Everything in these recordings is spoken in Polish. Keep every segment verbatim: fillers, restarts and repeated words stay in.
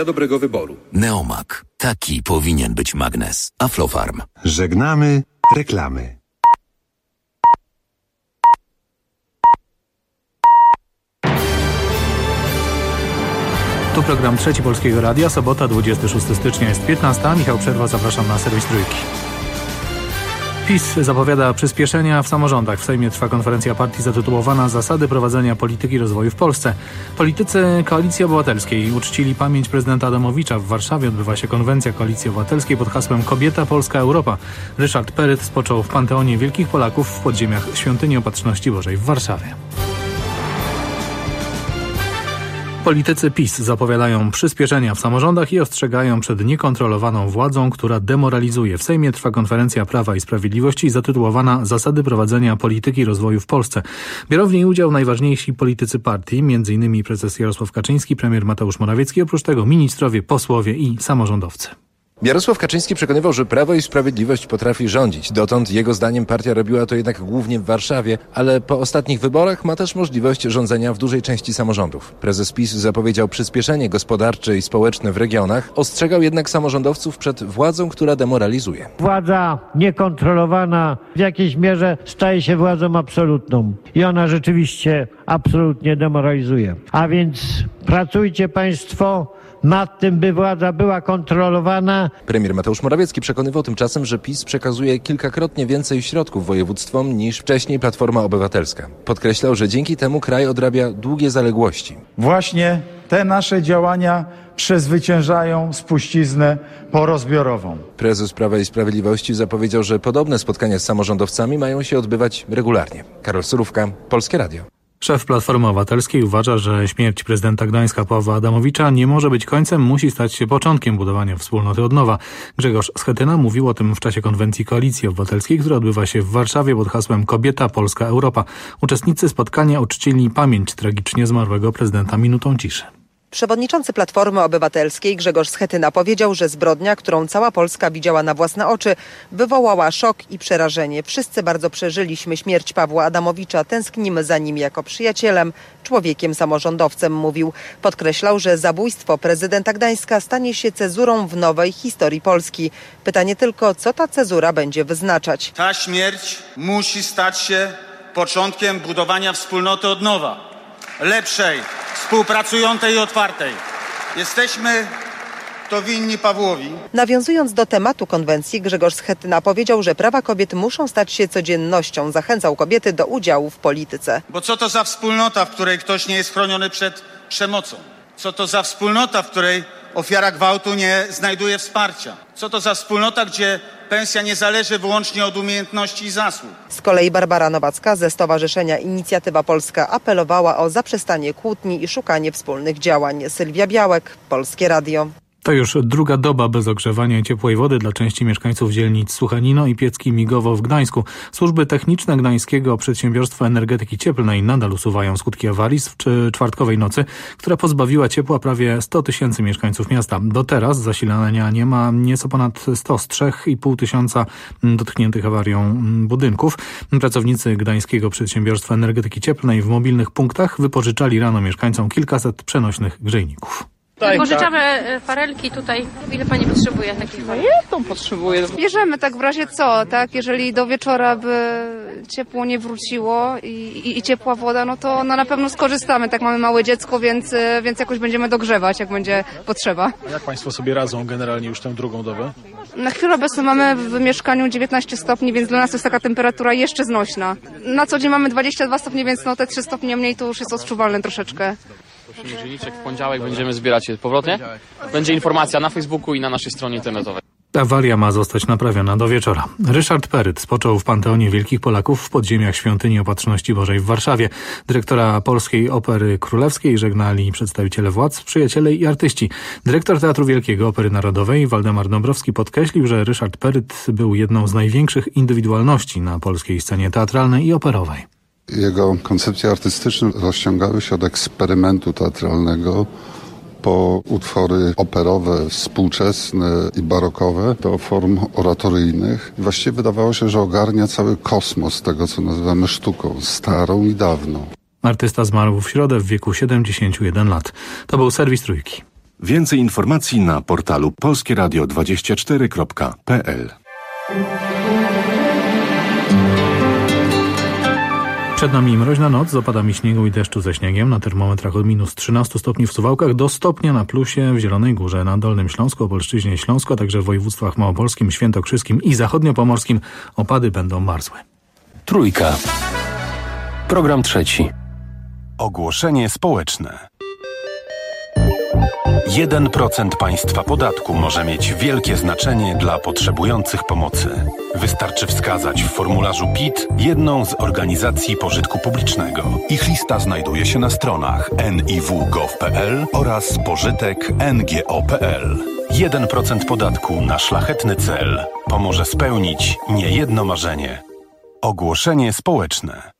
Dobrego wyboru. Neomak. Taki powinien być magnes. Aflofarm. Żegnamy reklamy. Tu program Trzeci Polskiego Radia, sobota, dwudziestego szóstego stycznia, jest piętnasta. Michał Przerwa, zapraszam na serwis Trójki. PiS zapowiada przyspieszenia w samorządach. W Sejmie trwa konferencja partii zatytułowana Zasady prowadzenia polityki rozwoju w Polsce. Politycy Koalicji Obywatelskiej uczcili pamięć prezydenta Adamowicza. W Warszawie odbywa się konwencja Koalicji Obywatelskiej pod hasłem Kobieta, Polska, Europa. Ryszard Peryt spoczął w Panteonie Wielkich Polaków w podziemiach Świątyni Opatrzności Bożej w Warszawie. Politycy PiS zapowiadają przyspieszenia w samorządach i ostrzegają przed niekontrolowaną władzą, która demoralizuje. W Sejmie trwa konferencja Prawa i Sprawiedliwości zatytułowana Zasady prowadzenia polityki rozwoju w Polsce. Biorą w niej udział najważniejsi politycy partii, m.in. prezes Jarosław Kaczyński, premier Mateusz Morawiecki, oprócz tego ministrowie, posłowie i samorządowcy. Jarosław Kaczyński przekonywał, że Prawo i Sprawiedliwość potrafi rządzić. Dotąd jego zdaniem partia robiła to jednak głównie w Warszawie, ale po ostatnich wyborach ma też możliwość rządzenia w dużej części samorządów. Prezes PiS zapowiedział przyspieszenie gospodarcze i społeczne w regionach, ostrzegał jednak samorządowców przed władzą, która demoralizuje. Władza niekontrolowana w jakiejś mierze staje się władzą absolutną i ona rzeczywiście absolutnie demoralizuje. A więc pracujcie państwo nad tym, by władza była kontrolowana. Premier Mateusz Morawiecki przekonywał tymczasem, że PiS przekazuje kilkakrotnie więcej środków województwom niż wcześniej Platforma Obywatelska. Podkreślał, że dzięki temu kraj odrabia długie zaległości. Właśnie te nasze działania przezwyciężają spuściznę porozbiorową. Prezes Prawa i Sprawiedliwości zapowiedział, że podobne spotkania z samorządowcami mają się odbywać regularnie. Karol Surówka, Polskie Radio. Szef Platformy Obywatelskiej uważa, że śmierć prezydenta Gdańska Pawła Adamowicza nie może być końcem, musi stać się początkiem budowania wspólnoty od nowa. Grzegorz Schetyna mówił o tym w czasie konwencji Koalicji Obywatelskiej, która odbywa się w Warszawie pod hasłem Kobieta, Polska, Europa. Uczestnicy spotkania uczcili pamięć tragicznie zmarłego prezydenta minutą ciszy. Przewodniczący Platformy Obywatelskiej Grzegorz Schetyna powiedział, że zbrodnia, którą cała Polska widziała na własne oczy, wywołała szok i przerażenie. Wszyscy bardzo przeżyliśmy śmierć Pawła Adamowicza, tęsknimy za nim jako przyjacielem, człowiekiem, samorządowcem, mówił. Podkreślał, że zabójstwo prezydenta Gdańska stanie się cezurą w nowej historii Polski. Pytanie tylko, co ta cezura będzie wyznaczać. Ta śmierć musi stać się początkiem budowania wspólnoty od nowa. Lepszej, współpracującej i otwartej. Jesteśmy to winni Pawłowi. Nawiązując do tematu konwencji, Grzegorz Schetyna powiedział, że prawa kobiet muszą stać się codziennością. Zachęcał kobiety do udziału w polityce. Bo co to za wspólnota, w której ktoś nie jest chroniony przed przemocą? Co to za wspólnota, w której ofiara gwałtu nie znajduje wsparcia? Co to za wspólnota, gdzie pensja nie zależy wyłącznie od umiejętności i zasług? Z kolei Barbara Nowacka ze Stowarzyszenia Inicjatywa Polska apelowała o zaprzestanie kłótni i szukanie wspólnych działań. Sylwia Białek, Polskie Radio. To już druga doba bez ogrzewania i ciepłej wody dla części mieszkańców dzielnic Suchanino i Piecki Migowo w Gdańsku. Służby techniczne Gdańskiego Przedsiębiorstwa Energetyki Cieplnej nadal usuwają skutki awarii z czwartkowej nocy, która pozbawiła ciepła prawie sto tysięcy mieszkańców miasta. Do teraz zasilania nie ma nieco ponad sto z trzech i pół tysiąca dotkniętych awarią budynków. Pracownicy Gdańskiego Przedsiębiorstwa Energetyki Cieplnej w mobilnych punktach wypożyczali rano mieszkańcom kilkaset przenośnych grzejników. Pożyczamy farelki tutaj. Ile pani potrzebuje takich farelek? Jedną potrzebuję. Bierzemy tak w razie co, tak? Jeżeli do wieczora by ciepło nie wróciło i, i, i ciepła woda, no to no na pewno skorzystamy. Tak, mamy małe dziecko, więc, więc jakoś będziemy dogrzewać, jak będzie potrzeba. A jak państwo sobie radzą generalnie już tę drugą dobę? Na chwilę obecną mamy w mieszkaniu dziewiętnaście stopni, więc dla nas to jest taka temperatura jeszcze znośna. Na co dzień mamy dwadzieścia dwa stopnie, więc no te trzy stopnie mniej to już jest odczuwalne troszeczkę. Zielniczek w poniedziałek będziemy zbierać je powrotnie. Będzie informacja na Facebooku i na naszej stronie internetowej. Awaria ma zostać naprawiona do wieczora. Ryszard Peryt spoczął w Panteonie Wielkich Polaków w podziemiach Świątyni Opatrzności Bożej w Warszawie. Dyrektora Polskiej Opery Królewskiej żegnali przedstawiciele władz, przyjaciele i artyści. Dyrektor Teatru Wielkiego Opery Narodowej Waldemar Dąbrowski podkreślił, że Ryszard Peryt był jedną z największych indywidualności na polskiej scenie teatralnej i operowej. Jego koncepcje artystyczne rozciągały się od eksperymentu teatralnego po utwory operowe, współczesne i barokowe do form oratoryjnych. I właściwie wydawało się, że ogarnia cały kosmos tego, co nazywamy sztuką, starą i dawną. Artysta zmarł w środę w wieku siedemdziesięciu jeden lat. To był serwis Trójki. Więcej informacji na portalu polskieradio dwadzieścia cztery kropka p l. Przed nami mroźna noc z opadami śniegu i deszczu ze śniegiem. Na termometrach od minus trzynaście stopni w Suwałkach do stopnia na plusie w Zielonej Górze, na Dolnym Śląsku, Opolszczyźnie, Śląsku, a także w województwach małopolskim, świętokrzyskim i zachodniopomorskim opady będą marzłe. Trójka. Program trzeci. Ogłoszenie społeczne. jeden procent państwa podatku może mieć wielkie znaczenie dla potrzebujących pomocy. Wystarczy wskazać w formularzu P I T jedną z organizacji pożytku publicznego. Ich lista znajduje się na stronach n i w kropka gov kropka p l oraz pożytek kropka n g o kropka p l. jeden procent podatku na szlachetny cel pomoże spełnić niejedno marzenie. Ogłoszenie społeczne.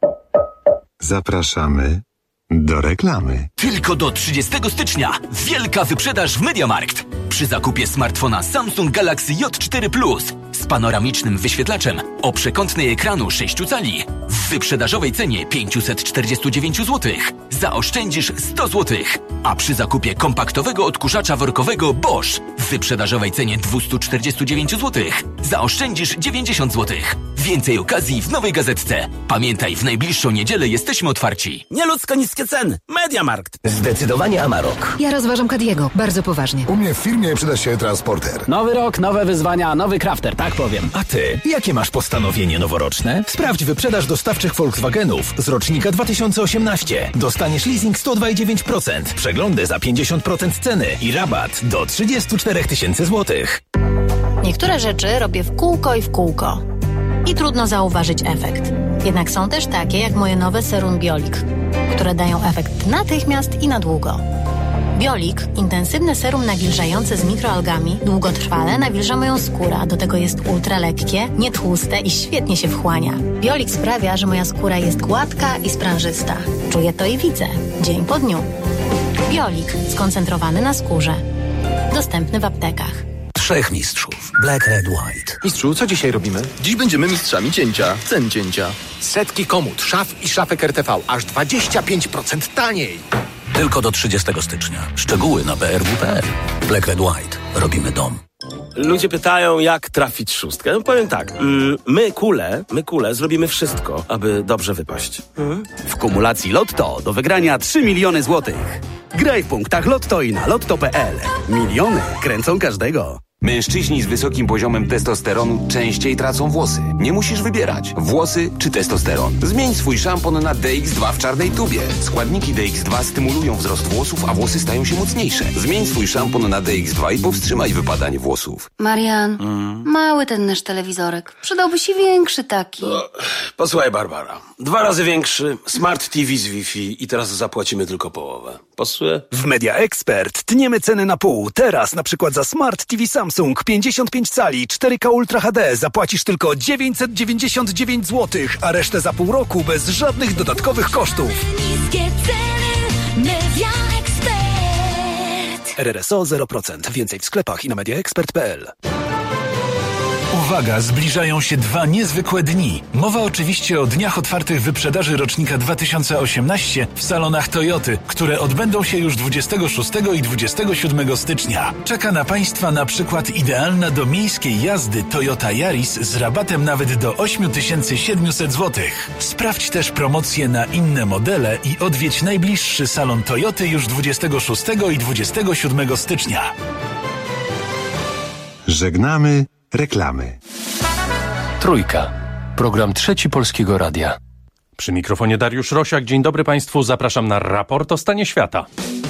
Zapraszamy do reklamy. Tylko do trzydziestego stycznia wielka wyprzedaż w MediaMarkt. Przy zakupie smartfona Samsung Galaxy J cztery Plus z panoramicznym wyświetlaczem o przekątnej ekranu sześć cali w wyprzedażowej cenie pięćset czterdzieści dziewięć złotych zaoszczędzisz sto złotych, a przy zakupie kompaktowego odkurzacza workowego Bosch w wyprzedażowej cenie dwieście czterdzieści dziewięć złotych zaoszczędzisz dziewięćdziesiąt złotych. Więcej okazji w nowej gazetce. Pamiętaj, w najbliższą niedzielę jesteśmy otwarci. Nieludzko niskie ceny. MediaMarkt. Zdecydowanie Amarok. Ja rozważam Caddiego. Bardzo poważnie. U mnie w firmie przyda się transporter. Nowy rok, nowe wyzwania, nowy crafter, tak powiem. A ty, jakie masz postanowienie noworoczne? Sprawdź wyprzedaż dostawczych Volkswagenów z rocznika dwa tysiące osiemnaście. Dostaniesz leasing sto dwa i dziewięć procent, przeglądy za pięćdziesiąt procent ceny i rabat do trzydzieści cztery tysiące złotych. Niektóre rzeczy robię w kółko i w kółko. I trudno zauważyć efekt. Jednak są też takie jak moje nowe serum Biolik, które dają efekt natychmiast i na długo. Biolik, intensywne serum nawilżające z mikroalgami, długotrwale nawilża moją skórę, a do tego jest ultra lekkie, nietłuste i świetnie się wchłania. Biolik sprawia, że moja skóra jest gładka i sprężysta. Czuję to i widzę, dzień po dniu. Biolik, skoncentrowany na skórze. Dostępny w aptekach. Trzech mistrzów. Black, Red, White. Mistrzu, co dzisiaj robimy? Dziś będziemy mistrzami cięcia. Cen cięcia. Setki komód, szaf i szafek R T V. Aż dwadzieścia pięć procent taniej. Tylko do trzydziestego stycznia. Szczegóły na b r w kropka p l. Black, Red, White. Robimy dom. Ludzie pytają, jak trafić szóstkę. No powiem tak, mm, my kule, my kule zrobimy wszystko, aby dobrze wypaść. Hmm? W kumulacji Lotto do wygrania trzy miliony złotych. Graj w punktach Lotto i na lotto kropka p l. Miliony kręcą każdego. Mężczyźni z wysokim poziomem testosteronu częściej tracą włosy. Nie musisz wybierać, włosy czy testosteron. Zmień swój szampon na D X dwa w czarnej tubie. Składniki D X dwa stymulują wzrost włosów, a włosy stają się mocniejsze. Zmień swój szampon na D X dwa i powstrzymaj wypadanie włosów. Marian, mm. mały ten nasz telewizorek. Przydałby się większy taki. No, posłuchaj, Barbara. Dwa razy większy, smart T V z Wi-Fi i teraz zapłacimy tylko połowę. Pasuje? W Media Expert tniemy ceny na pół. Teraz na przykład za smart T V Samsung pięćdziesiąt pięć cali cztery K Ultra H D zapłacisz tylko dziewięćset dziewięćdziesiąt dziewięć złotych, a resztę za pół roku bez żadnych dodatkowych kosztów. Niskie ceny, Media Expert. R R S O zero procent. Więcej w sklepach i na media expert kropka p l. Uwaga, zbliżają się dwa niezwykłe dni. Mowa oczywiście o dniach otwartych wyprzedaży rocznika dwa tysiące osiemnaście w salonach Toyoty, które odbędą się już dwudziestego szóstego i dwudziestego siódmego stycznia. Czeka na Państwa na przykład idealna do miejskiej jazdy Toyota Yaris z rabatem nawet do osiem tysięcy siedemset złotych. Sprawdź też promocje na inne modele i odwiedź najbliższy salon Toyoty już dwudziestego szóstego i dwudziestego siódmego stycznia. Żegnamy reklamy. Trójka. Program trzeci Polskiego Radia. Przy mikrofonie Dariusz Rosiak. Dzień dobry Państwu. Zapraszam na raport o stanie świata.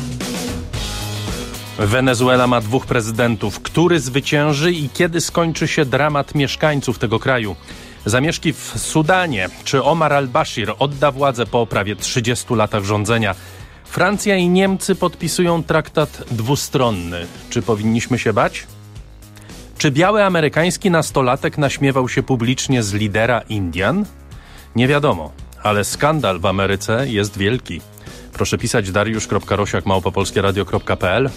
Wenezuela ma dwóch prezydentów. Który zwycięży i kiedy skończy się dramat mieszkańców tego kraju? Zamieszki w Sudanie. Czy Omar al-Bashir odda władzę po prawie trzydziestu latach rządzenia? Francja i Niemcy podpisują traktat dwustronny. Czy powinniśmy się bać? Czy biały amerykański nastolatek naśmiewał się publicznie z lidera Indian? Nie wiadomo, ale skandal w Ameryce jest wielki. Proszę pisać dariusz kropka rosiak małpa polskie radio kropka p l.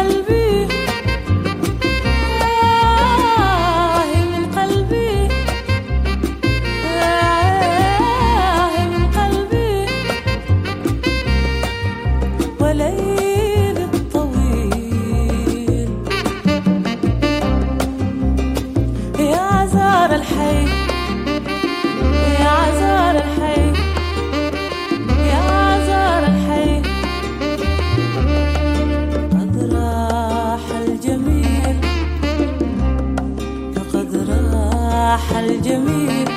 الجميل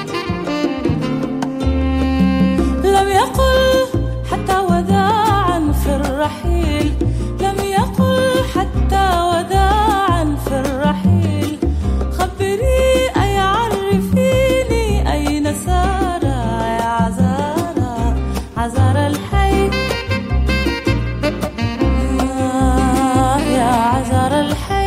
لم يقل حتى وداعا في الرحيل لم يقل حتى وداعا في الرحيل خبري أي عرفيني أين سار يا عزارى عزارى الحي آه يا عزارى الحي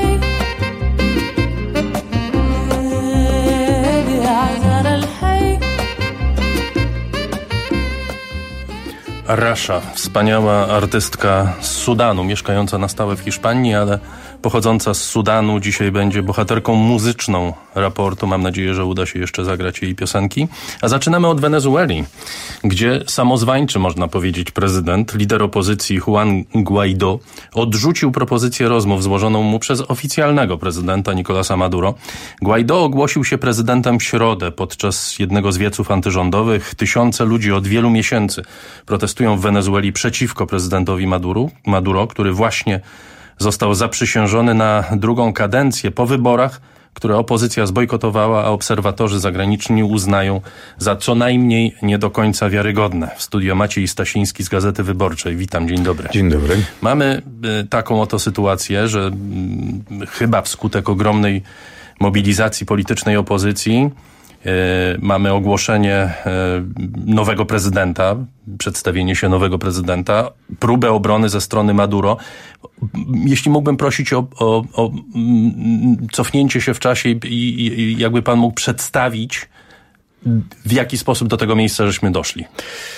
Rasha, wspaniała artystka z Sudanu, mieszkająca na stałe w Hiszpanii, ale pochodząca z Sudanu, dzisiaj będzie bohaterką muzyczną raportu. Mam nadzieję, że uda się jeszcze zagrać jej piosenki. A zaczynamy od Wenezueli, gdzie samozwańczy, można powiedzieć, prezydent, lider opozycji Juan Guaidó odrzucił propozycję rozmów złożoną mu przez oficjalnego prezydenta Nicolasa Maduro. Guaidó ogłosił się prezydentem w środę podczas jednego z wieców antyrządowych. Tysiące ludzi od wielu miesięcy protestują w Wenezueli przeciwko prezydentowi Maduro, Maduro, który właśnie został zaprzysiężony na drugą kadencję po wyborach, które opozycja zbojkotowała, a obserwatorzy zagraniczni uznają za co najmniej nie do końca wiarygodne. W studio Maciej Stasiński z Gazety Wyborczej. Witam, dzień dobry. Dzień dobry. Mamy y, taką oto sytuację, że y, chyba wskutek ogromnej mobilizacji politycznej opozycji mamy ogłoszenie nowego prezydenta, przedstawienie się nowego prezydenta, próbę obrony ze strony Maduro. Jeśli mógłbym prosić o, o, o cofnięcie się w czasie i, i jakby pan mógł przedstawić, w jaki sposób do tego miejsca żeśmy doszli.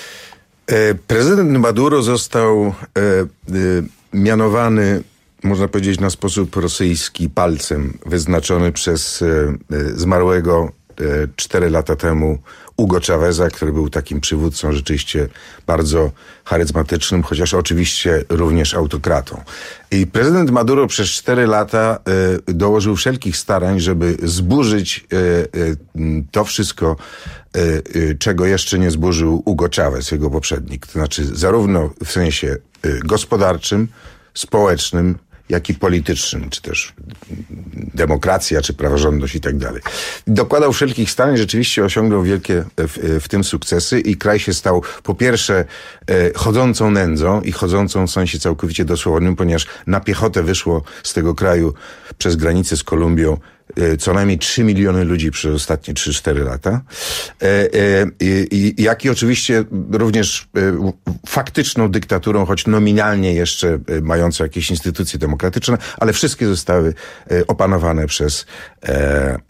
Prezydent Maduro został e, e, mianowany, można powiedzieć, na sposób rosyjski, palcem, wyznaczony przez e, zmarłego cztery lata temu Hugo Cháveza, który był takim przywódcą rzeczywiście bardzo charyzmatycznym, chociaż oczywiście również autokratą. I prezydent Maduro przez cztery lata y, dołożył wszelkich starań, żeby zburzyć y, y, to wszystko, y, y, czego jeszcze nie zburzył Hugo Chávez, jego poprzednik. To znaczy zarówno w sensie y, gospodarczym, społecznym, jak i politycznym, czy też demokracja, czy praworządność i tak dalej. Dokładał wszelkich starań, rzeczywiście osiągnął wielkie w, w tym sukcesy i kraj się stał po pierwsze e, chodzącą nędzą i chodzącą w sensie całkowicie dosłownym, ponieważ na piechotę wyszło z tego kraju przez granicę z Kolumbią co najmniej trzy miliony ludzi przez ostatnie trzy cztery lata. E, e, i, jak i oczywiście również e, faktyczną dyktaturą, choć nominalnie jeszcze e, mającą jakieś instytucje demokratyczne, ale wszystkie zostały e, opanowane przez e, e,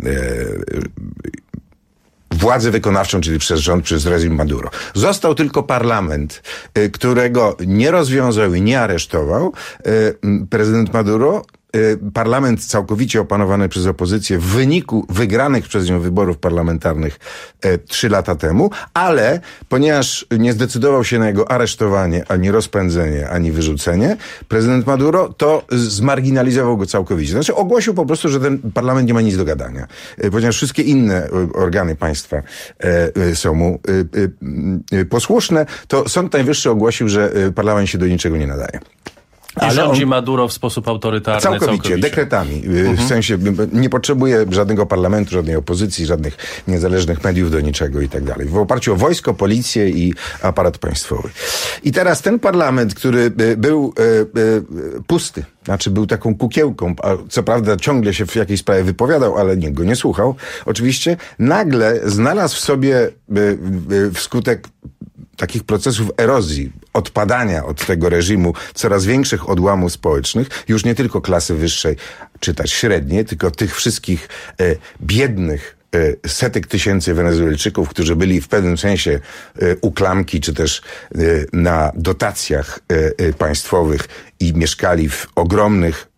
władzę wykonawczą, czyli przez rząd, przez reżim Maduro. Został tylko parlament, e, którego nie rozwiązał i nie aresztował e, prezydent Maduro. Parlament całkowicie opanowany przez opozycję w wyniku wygranych przez nią wyborów parlamentarnych e, trzy lata temu, ale ponieważ nie zdecydował się na jego aresztowanie, ani rozpędzenie, ani wyrzucenie, prezydent Maduro to zmarginalizował go całkowicie. Znaczy ogłosił po prostu, że ten parlament nie ma nic do gadania, e, ponieważ wszystkie inne organy państwa e, e, są mu e, e, posłuszne, to Sąd Najwyższy ogłosił, że parlament się do niczego nie nadaje. I rządzi on Maduro w sposób autorytarny. Całkowicie, całkowicie. dekretami. Mhm. W sensie nie potrzebuje żadnego parlamentu, żadnej opozycji, żadnych niezależnych mediów do niczego i tak dalej. W oparciu o wojsko, policję i aparat państwowy. I teraz ten parlament, który był e, e, pusty, znaczy był taką kukiełką, a co prawda ciągle się w jakiejś sprawie wypowiadał, ale nikt go nie słuchał, oczywiście, nagle znalazł w sobie e, e, wskutek takich procesów erozji, odpadania od tego reżimu coraz większych odłamów społecznych, już nie tylko klasy wyższej, czy też średniej, tylko tych wszystkich e, biednych e, setek tysięcy Wenezuelczyków, którzy byli w pewnym sensie e, u klamki, czy też e, na dotacjach e, e, państwowych i mieszkali w ogromnych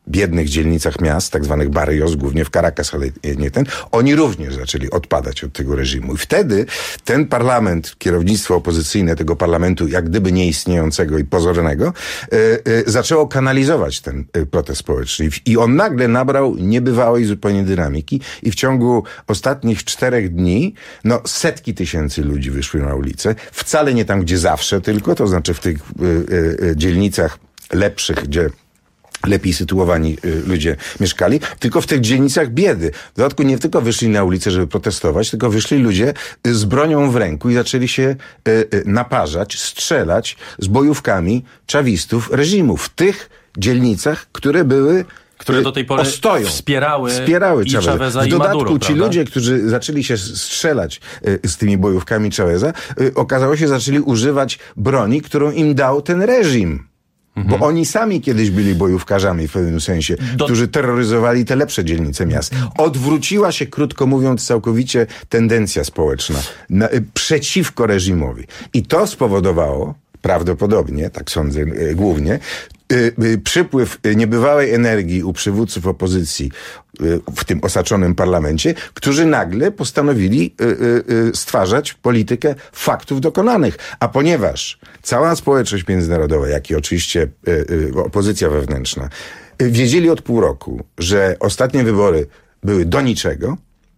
biednych dzielnicach miast, tak zwanych barrios, głównie w Caracas, ale nie ten, oni również zaczęli odpadać od tego reżimu. I wtedy ten parlament, kierownictwo opozycyjne tego parlamentu, jak gdyby nieistniejącego i pozornego, y, y, zaczęło kanalizować ten y, protest społeczny. I on nagle nabrał niebywałej zupełnie dynamiki i w ciągu ostatnich czterech dni, no setki tysięcy ludzi wyszły na ulicę. Wcale nie tam, gdzie zawsze tylko, to znaczy w tych y, y, y, dzielnicach lepszych, gdzie lepiej sytuowani y, ludzie mieszkali, tylko w tych dzielnicach biedy. W dodatku nie tylko wyszli na ulicę, żeby protestować, tylko wyszli ludzie y, z bronią w ręku i zaczęli się y, y, naparzać, strzelać z bojówkami czawistów reżimu w tych dzielnicach, które były które do tej pory ostoją, wspierały, wspierały i Chaveza. Chaveza w i dodatku Maduro, ci prawda? ludzie, którzy zaczęli się strzelać y, z tymi bojówkami Chaveza, y, okazało się, zaczęli używać broni, którą im dał ten reżim. Mhm. Bo oni sami kiedyś byli bojówkarzami w pewnym sensie, Do... którzy terroryzowali te lepsze dzielnice miast. Odwróciła się, krótko mówiąc, całkowicie tendencja społeczna na, y, przeciwko reżimowi. I to spowodowało, prawdopodobnie, tak sądzę y, głównie, y, y, przypływ niebywałej energii u przywódców opozycji y, w tym osaczonym parlamencie, którzy nagle postanowili y, y, stwarzać politykę faktów dokonanych. A ponieważ cała społeczność międzynarodowa, jak i oczywiście y, y, opozycja wewnętrzna, y, wiedzieli od pół roku, że ostatnie wybory były do niczego,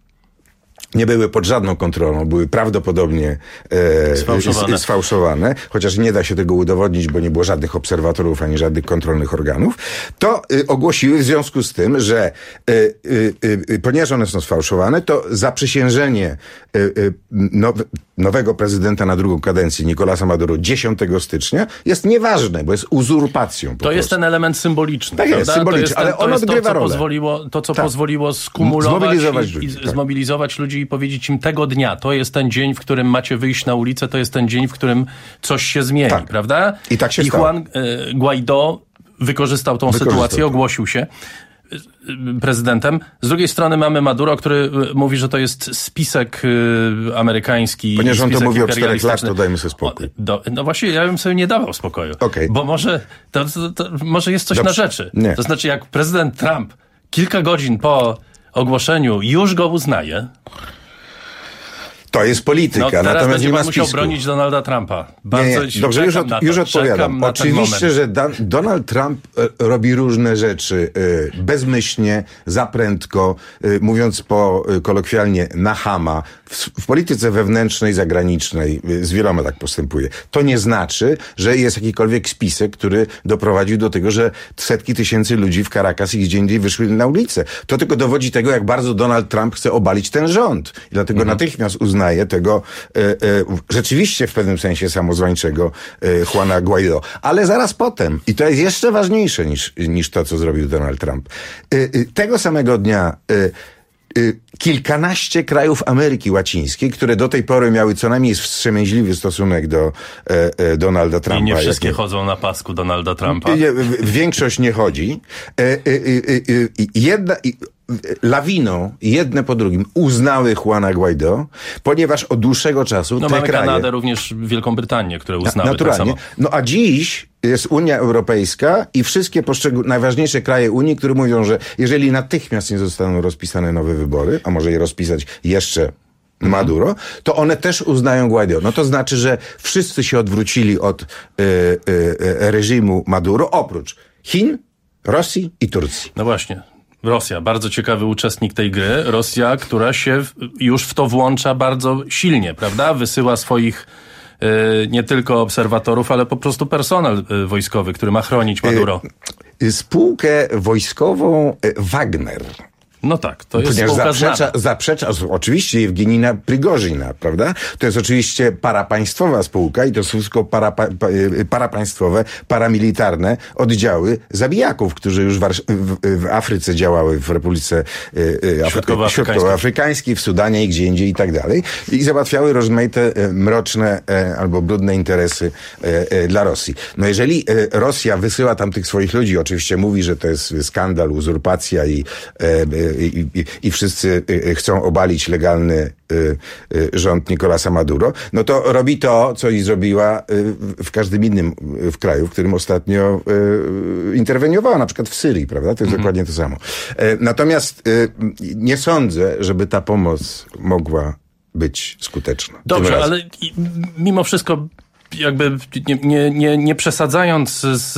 nie były pod żadną kontrolą, były prawdopodobnie e, sfałszowane. sfałszowane, chociaż nie da się tego udowodnić, bo nie było żadnych obserwatorów ani żadnych kontrolnych organów, to y, ogłosiły w związku z tym, że y, y, y, ponieważ one są sfałszowane, to zaprzysiężenie y, y, now, nowego prezydenta na drugą kadencję, Nicolasa Maduro, dziesiątego stycznia, jest nieważne, bo jest uzurpacją. Po to prostu. jest ten element symboliczny. Tak jest, symboliczny, to jest ten, ale on to jest odgrywa to, co rolę. Pozwoliło, to, co tak. pozwoliło skumulować zmobilizować i, ludzi, i tak. zmobilizować ludzi i powiedzieć im tego dnia, to jest ten dzień, w którym macie wyjść na ulicę, to jest ten dzień, w którym coś się zmieni, tak. prawda? I tak się I stało. Juan y, Guaidó wykorzystał tą Wykorzystał sytuację, to. ogłosił się prezydentem. Z drugiej strony mamy Maduro, który mówi, że to jest spisek y, amerykański. Ponieważ on to spisek mówi od czterech lat, to imperialistyczny. dajmy sobie spokój. Do, no właśnie, ja bym sobie nie dawał spokoju. Okay. Bo może, to, to, to, może jest coś Dobrze. na rzeczy. Nie. To znaczy, jak prezydent Trump kilka godzin po ogłoszeniu już go uznaje. To jest polityka, No, teraz natomiast będzie nie ma pan musiał spisku. bronić Donalda Trumpa. Bardzo Nie, nie. Dobrze, już, od, na to. już Czekam odpowiadam. na ten Oczywiście, moment. że Dan, Donald Trump e, robi różne rzeczy e, bezmyślnie, za prędko, e, mówiąc po e, kolokwialnie na chama. W, w polityce wewnętrznej, zagranicznej e, z wieloma tak postępuje. To nie znaczy, że jest jakikolwiek spisek, który doprowadził do tego, że setki tysięcy ludzi w Caracas i gdzie indziej wyszły na ulicę. To tylko dowodzi tego, jak bardzo Donald Trump chce obalić ten rząd. I dlatego mhm. natychmiast uznaje tego e, e, rzeczywiście w pewnym sensie samozwańczego e, Juana Guaidó. Ale zaraz potem, i to jest jeszcze ważniejsze niż, niż to, co zrobił Donald Trump, e, e, tego samego dnia e, kilkanaście krajów Ameryki Łacińskiej, które do tej pory miały co najmniej wstrzemięźliwy stosunek do e, e, Donalda Trumpa. I nie wszystkie jak, chodzą na pasku Donalda Trumpa. Nie, w, większość nie chodzi. E, e, e, e, jedna... E, lawiną, jedne po drugim, uznały Juana Guaidó, ponieważ od dłuższego czasu no te mamy kraje... Kanadę, również Wielką Brytanię, które uznały Naturalnie. tak samo. No a dziś jest Unia Europejska i wszystkie poszczególne, najważniejsze kraje Unii, które mówią, że jeżeli natychmiast nie zostaną rozpisane nowe wybory, a może je rozpisać jeszcze Maduro, to one też uznają Guaidó. No to znaczy, że wszyscy się odwrócili od y, y, y, reżimu Maduro, oprócz Chin, Rosji i Turcji. No właśnie. Rosja, bardzo ciekawy uczestnik tej gry. Rosja, która się w, już w to włącza bardzo silnie, prawda? Wysyła swoich y, nie tylko obserwatorów, ale po prostu personel y, wojskowy, który ma chronić Maduro. Y, spółkę wojskową y, Wagner. No tak, to jest Ponieważ spółka zaprzecza, znana. zaprzecza oczywiście Jewgenina Prigorzyna, prawda? To jest oczywiście parapaństwowa spółka i to są wszystko para, pa, parapaństwowe, paramilitarne oddziały zabijaków, którzy już w, w, w Afryce działały, w Republice Środkowoafrykańskiej, Środkowoafrykańskiej, w Sudanie i gdzie indziej i tak dalej. I załatwiały rozmaite mroczne albo brudne interesy dla Rosji. No jeżeli Rosja wysyła tam tych swoich ludzi, oczywiście mówi, że to jest skandal, uzurpacja i i, i, i wszyscy chcą obalić legalny rząd Nicolasa Maduro, no to robi to, co i zrobiła w każdym innym w kraju, w którym ostatnio interweniowała, na przykład w Syrii, prawda? To jest mhm. dokładnie to samo. Natomiast nie sądzę, żeby ta pomoc mogła być skuteczna. Dobrze, ale mimo wszystko jakby nie, nie, nie, nie przesadzając z,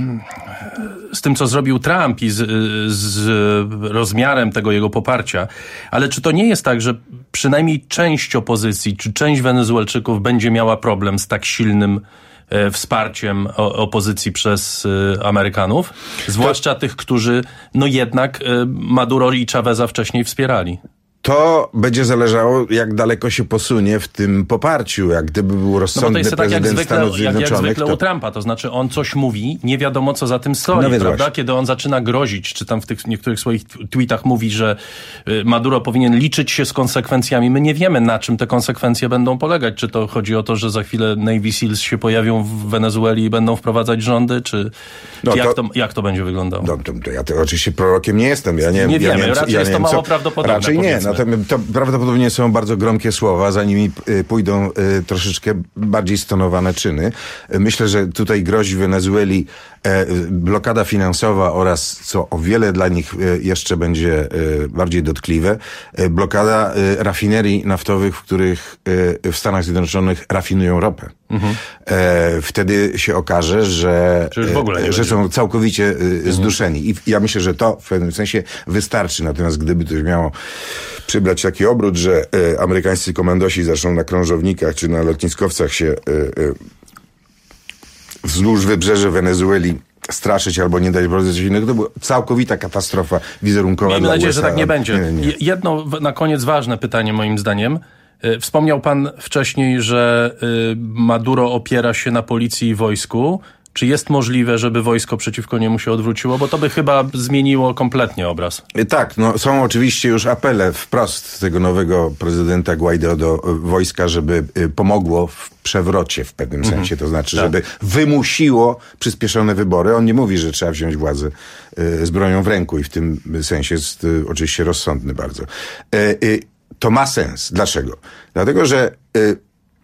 z tym, co zrobił Trump i z, z rozmiarem tego jego poparcia, ale czy to nie jest tak, że przynajmniej część opozycji, czy część Wenezuelczyków będzie miała problem z tak silnym wsparciem opozycji przez Amerykanów? Zwłaszcza to... tych, którzy no jednak Maduro i Chaveza wcześniej wspierali. To będzie zależało, jak daleko się posunie w tym poparciu, jak gdyby był rozsądny no bo to jest prezydent tak jak zwykle, Stanów Zjednoczonych. Jak, jak zwykle to... u Trumpa, to znaczy on coś mówi, nie wiadomo co za tym stoi, no prawda? Właśnie. Kiedy on zaczyna grozić, czy tam w tych niektórych swoich tweetach mówi, że Maduro powinien liczyć się z konsekwencjami. My nie wiemy, na czym te konsekwencje będą polegać. Czy to chodzi o to, że za chwilę Navy Seals się pojawią w Wenezueli i będą wprowadzać rządy, czy no jak, to, to, jak to będzie wyglądało? No, to, to ja to oczywiście prorokiem nie jestem. Ja nie, nie ja wiemy, nie wiem, raczej ja jest nie to wiem, mało co... prawdopodobne. Raczej nie, no to, to prawdopodobnie są bardzo gromkie słowa, za nimi pójdą y, troszeczkę bardziej stonowane czyny. Myślę, że tutaj grozi Wenezueli e, blokada finansowa oraz, co o wiele dla nich e, jeszcze będzie e, bardziej dotkliwe, e, blokada e, rafinerii naftowych, w których e, w Stanach Zjednoczonych rafinują ropę. Mhm. E, wtedy się okaże, że, e, że są całkowicie e, mhm. zduszeni. I ja myślę, że to w pewnym sensie wystarczy. Natomiast gdyby to miało przybrać taki obrót, że e, amerykańscy komandosi zaczną na krążownikach czy na lotniskowcach się e, e, wzdłuż wybrzeży Wenezueli straszyć albo nie dać bardzo coś innego, to była całkowita katastrofa wizerunkowa. Miejmy dla nadzieję, U S A. że tak nie będzie. Nie, nie. Jedno na koniec ważne pytanie moim zdaniem. Wspomniał pan wcześniej, że Maduro opiera się na policji i wojsku. Czy jest możliwe, żeby wojsko przeciwko niemu się odwróciło? Bo to by chyba zmieniło kompletnie obraz. Tak, no są oczywiście już apele wprost tego nowego prezydenta Guaido do wojska, żeby pomogło w przewrocie w pewnym mhm. sensie. To znaczy, tak. żeby wymusiło przyspieszone wybory. On nie mówi, że trzeba wziąć władzę y, z bronią w ręku i w tym sensie jest y, oczywiście rozsądny bardzo. Y, y, to ma sens. Dlaczego? Dlatego, że y,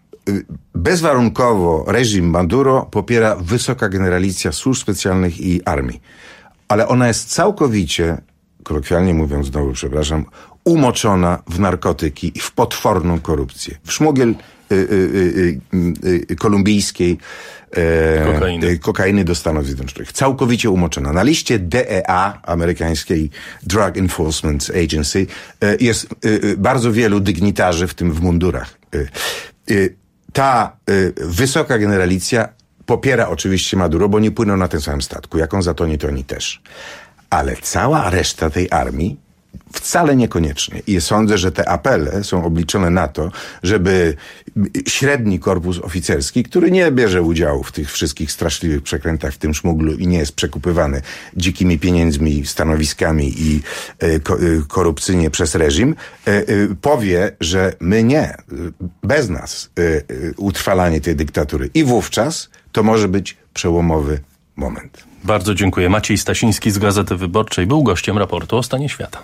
bezwarunkowo reżim Maduro popiera wysoka generalicja służb specjalnych i armii. Ale ona jest całkowicie, kolokwialnie mówiąc znowu, przepraszam, umoczona w narkotyki i w potworną korupcję. W szmugiel y, y, y, y, kolumbijskiej e, kokainy. kokainy do Stanów Zjednoczonych. Całkowicie umoczona. Na liście D E A, amerykańskiej Drug Enforcement Agency, y, jest y, bardzo wielu dygnitarzy, w tym w mundurach. Y, y, Ta y, wysoka generalicja popiera oczywiście Maduro, bo nie płyną na tym samym statku. Jak on zatonie, to oni też. Ale cała reszta tej armii wcale niekoniecznie. I sądzę, że te apele są obliczone na to, żeby średni korpus oficerski, który nie bierze udziału w tych wszystkich straszliwych przekrętach, w tym szmuglu i nie jest przekupywany dzikimi pieniędzmi, stanowiskami i y, ko, y, korupcyjnie przez reżim, y, y, powie, że my nie, bez nas y, y, utrwalanie tej dyktatury. I wówczas to może być przełomowy moment. Bardzo dziękuję. Maciej Stasiński z Gazety Wyborczej był gościem raportu o stanie świata.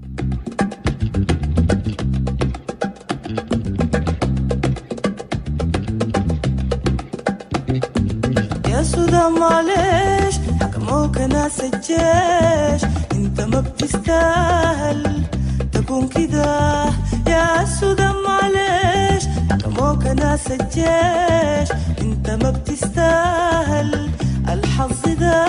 يا سودا معلش حكموك ناس الجيش انت ما بتستاهل تكون كده يا سودا معلش حكموك ناس الجيش انت ما بتستاهل الحظ ده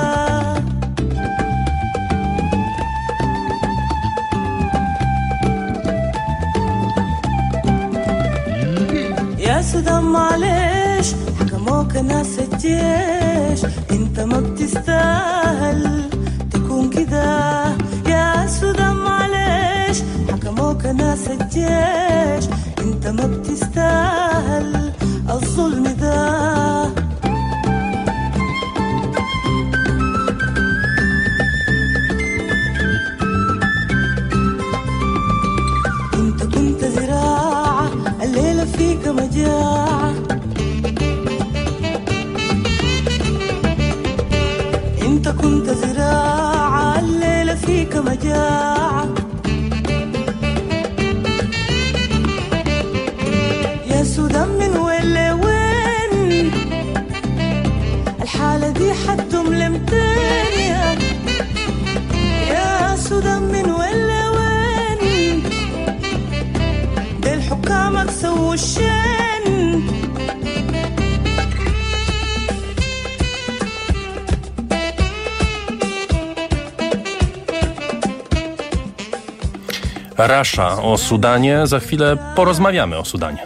يا سودا معلش حكموك ناس الجيش انت ما بتستاهل تكون كده يا سودا معلش حكموك ناس الجيش انت ما بتستاهل الظلم ده انت كنت زراعة الليلة فيك مجاعة انت كنت زراعة الليلة فيك فيك مجاعة يا سودان من وين لوين الحالة دي حتم لمتانية يا سودان من وين لوين ديل حكامك سووا الشين Rasza o Sudanie. Za chwilę porozmawiamy o Sudanie.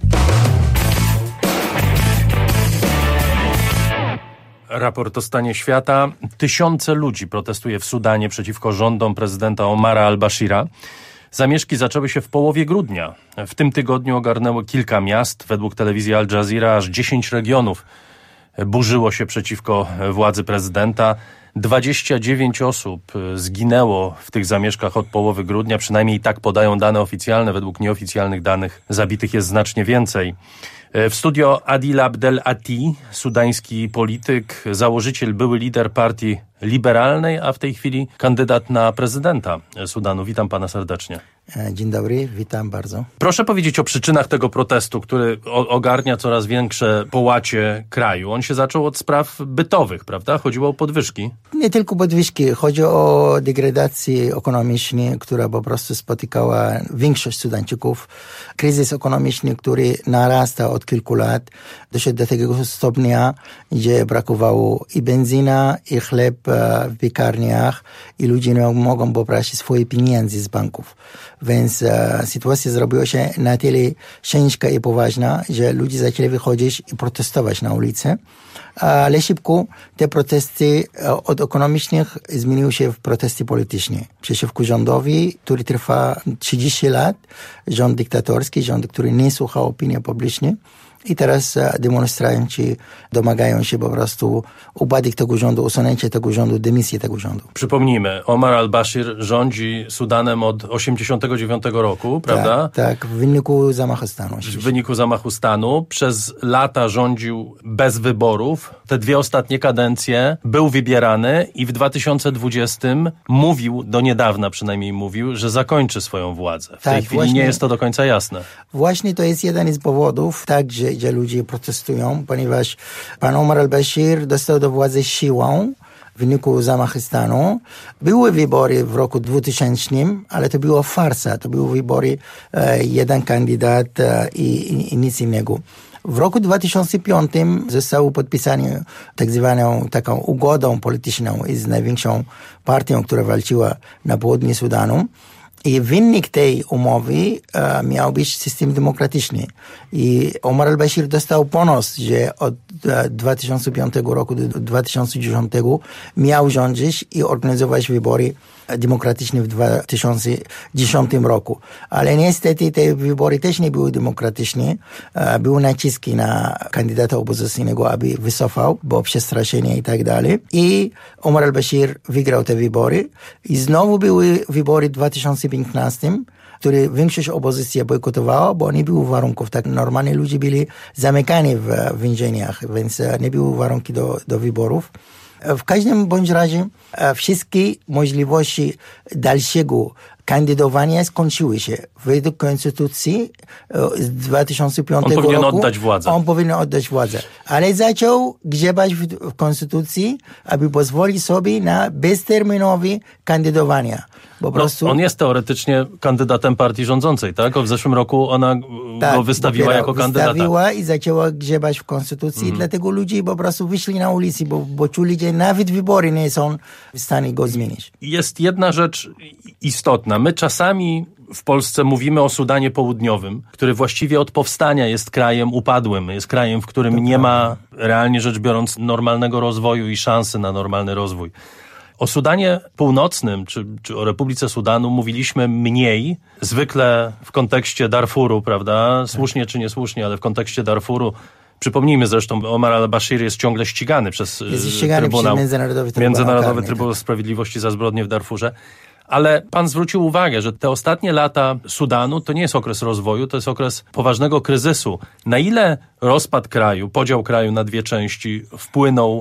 Raport o stanie świata. Tysiące ludzi protestuje w Sudanie przeciwko rządom prezydenta Omara al-Bashira. Zamieszki zaczęły się w połowie grudnia. W tym tygodniu ogarnęły kilka miast. Według telewizji Al Jazeera aż dziesięć regionów burzyło się przeciwko władzy prezydenta. dwadzieścia dziewięć osób zginęło w tych zamieszkach od połowy grudnia. Przynajmniej tak podają dane oficjalne. Według nieoficjalnych danych zabitych jest znacznie więcej. W studio Adil Abdel Ati, sudański polityk, założyciel, były lider partii liberalnej, a w tej chwili kandydat na prezydenta Sudanu. Witam pana serdecznie. Dzień dobry, witam bardzo. Proszę powiedzieć o przyczynach tego protestu, który ogarnia coraz większe połacie kraju. On się zaczął od spraw bytowych, prawda? Chodziło o podwyżki. Nie tylko podwyżki, chodzi o degradację ekonomiczną, która po prostu spotykała większość Sudańczyków. Kryzys ekonomiczny, który narasta od kilku lat, doszedł do tego stopnia, gdzie brakowało i benzyna, i chleb w piekarniach, i ludzie nie mogą poprosić swoje pieniądze z banków. Więc e, sytuacja zrobiła się na tyle ciężka i poważna, że ludzie zaczęli wychodzić i protestować na ulicy. Ale szybko te protesty od ekonomicznych zmieniły się w protesty polityczne. Przeciwko rządowi, który trwa trzydzieści lat, rząd dyktatorski, rząd, który nie słucha opinii publicznej. I teraz demonstranci domagają się po prostu upadek tego rządu, usunięcia tego rządu, dymisji tego rządu. Przypomnijmy, Omar al-Bashir rządzi Sudanem od osiemdziesiątego dziewiątego roku, prawda? Tak, tak, w wyniku zamachu stanu. W wyniku zamachu stanu. Przez lata rządził bez wyborów. Te dwie ostatnie kadencje był wybierany i w dwa tysiące dwudziestym mówił, do niedawna przynajmniej mówił, że zakończy swoją władzę. W tak, tej chwili właśnie, nie jest to do końca jasne. Właśnie to jest jeden z powodów, tak, że gdzie ludzie protestują, ponieważ pan Omar al-Bashir dostał do władzy siłą w wyniku zamachu stanu. Były wybory w roku dwutysięcznym, ale to była farsa. To były wybory e, jeden kandydat e, i, i, i nic innego. W roku dwa tysiące piątym zostało podpisane tak zwaną taką ugodą polityczną z największą partią, która walczyła na południu Sudanu. I wynik tej umowy e, miał być system demokratyczny. I Omar al-Bashir dostał ponos, że od e, dwa tysiące piątego roku do dwa tysiące dziesiątego miał rządzić i organizować wybory demokratyczne w dwa tysiące dziesiątym roku. Ale niestety te wybory też nie były demokratyczne. E, były naciski na kandydata opozycyjnego, aby wycofał, bo przestraszenie i tak dalej. I Omar al-Bashir wygrał te wybory. I znowu były wybory w dwa tysiące piętnastym, które większość opozycji bojkotowała, bo nie było warunków. Tak normalnie ludzie byli zamykani w więzieniach, więc nie było warunki do, do wyborów. W każdym bądź razie wszystkie możliwości dalszego kandydowania skończyły się. Według konstytucji z dwa tysiące piątego roku... On powinien oddać władzę. On powinien oddać władzę. Ale zaczął grzebać w, w konstytucji, aby pozwolić sobie na bezterminowe kandydowania. Po prostu... No, on jest teoretycznie kandydatem partii rządzącej, tak? W zeszłym roku ona tak, go wystawiła jako kandydata. Wystawiła i zaczęła grzebać w konstytucji. Mm. Dlatego ludzie po prostu wyszli na ulicy, bo, bo czuli, że nawet wybory nie są w stanie go zmienić. Jest jedna rzecz istotna. My czasami w Polsce mówimy o Sudanie Południowym, który właściwie od powstania jest krajem upadłym. Jest krajem, w którym to nie prawda. ma, realnie rzecz biorąc, normalnego rozwoju i szansy na normalny rozwój. O Sudanie Północnym, czy, czy o Republice Sudanu mówiliśmy mniej, zwykle w kontekście Darfuru, prawda? Słusznie czy niesłusznie, ale w kontekście Darfuru. Przypomnijmy zresztą, Omar al-Bashir jest ciągle ścigany przez jest ścigany Trybunał, przez Międzynarodowy Trybunał, Międzynarodowy Karny, Trybunał tak. Sprawiedliwości za zbrodnie w Darfurze. Ale pan zwrócił uwagę, że te ostatnie lata Sudanu to nie jest okres rozwoju, to jest okres poważnego kryzysu. Na ile rozpad kraju, podział kraju na dwie części wpłynął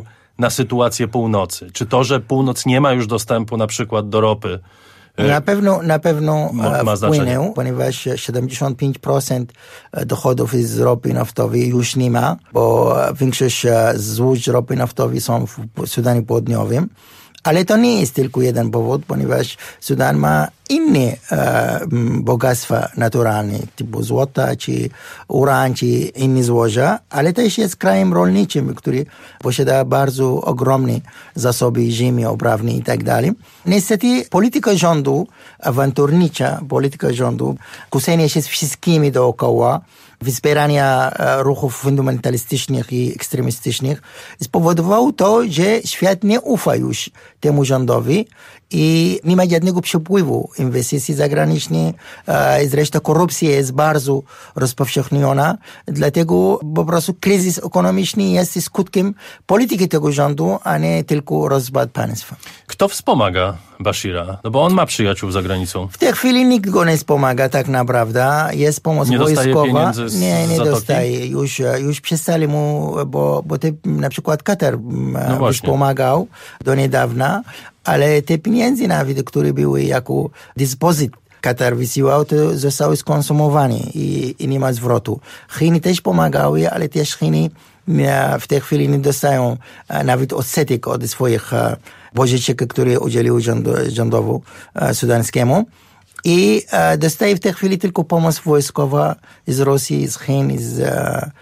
na sytuację północy? Czy to, że północ nie ma już dostępu na przykład do ropy, Na pewno, na pewno ma, ma wpłynął, ponieważ siedemdziesiąt pięć procent dochodów z ropy naftowej już nie ma, bo większość złóż ropy naftowej są w Sudanie Południowym. Ale to nie jest tylko jeden powód, ponieważ Sudan ma inne e, bogactwa naturalne, typu złota, czy uran, czy inne złoża, ale też jest krajem rolniczym, który posiada bardzo ogromne zasoby ziemi uprawnej i tak dalej. Niestety polityka rządu, awanturnicza polityka rządu, kusenie się z wszystkimi dookoła, wspierania ruchów fundamentalistycznych i ekstremistycznych spowodowało to, że świat nie ufa już temu rządowi i nie ma żadnego przepływu inwestycji zagranicznych. Zresztą korupcja jest bardzo rozpowszechniona, dlatego po prostu kryzys ekonomiczny jest skutkiem polityki tego rządu, a nie tylko rozpad państwa. Kto wspomaga Bashira? No bo on ma przyjaciół za granicą. W tej chwili nikt go nie wspomaga tak naprawdę. Jest pomoc nie wojskowa. Dostaje pieniędzy z nie, nie Zatoki? dostaje. Już, już przestali mu, bo, bo te, na przykład Katar no już pomagał do niedawna, ale te pieniądze nawet, które były jako dyspozyt Katar wysyłał, to zostały skonsumowane i, i nie ma zwrotu. Chiny też pomagały, ale też Chiny w tej chwili nie dostają nawet odsetek od swoich pożyczek, które udzieliły rząd, rządowi sudańskiemu. I dostaje w tej chwili tylko pomoc wojskowa z Rosji, z Chin, z,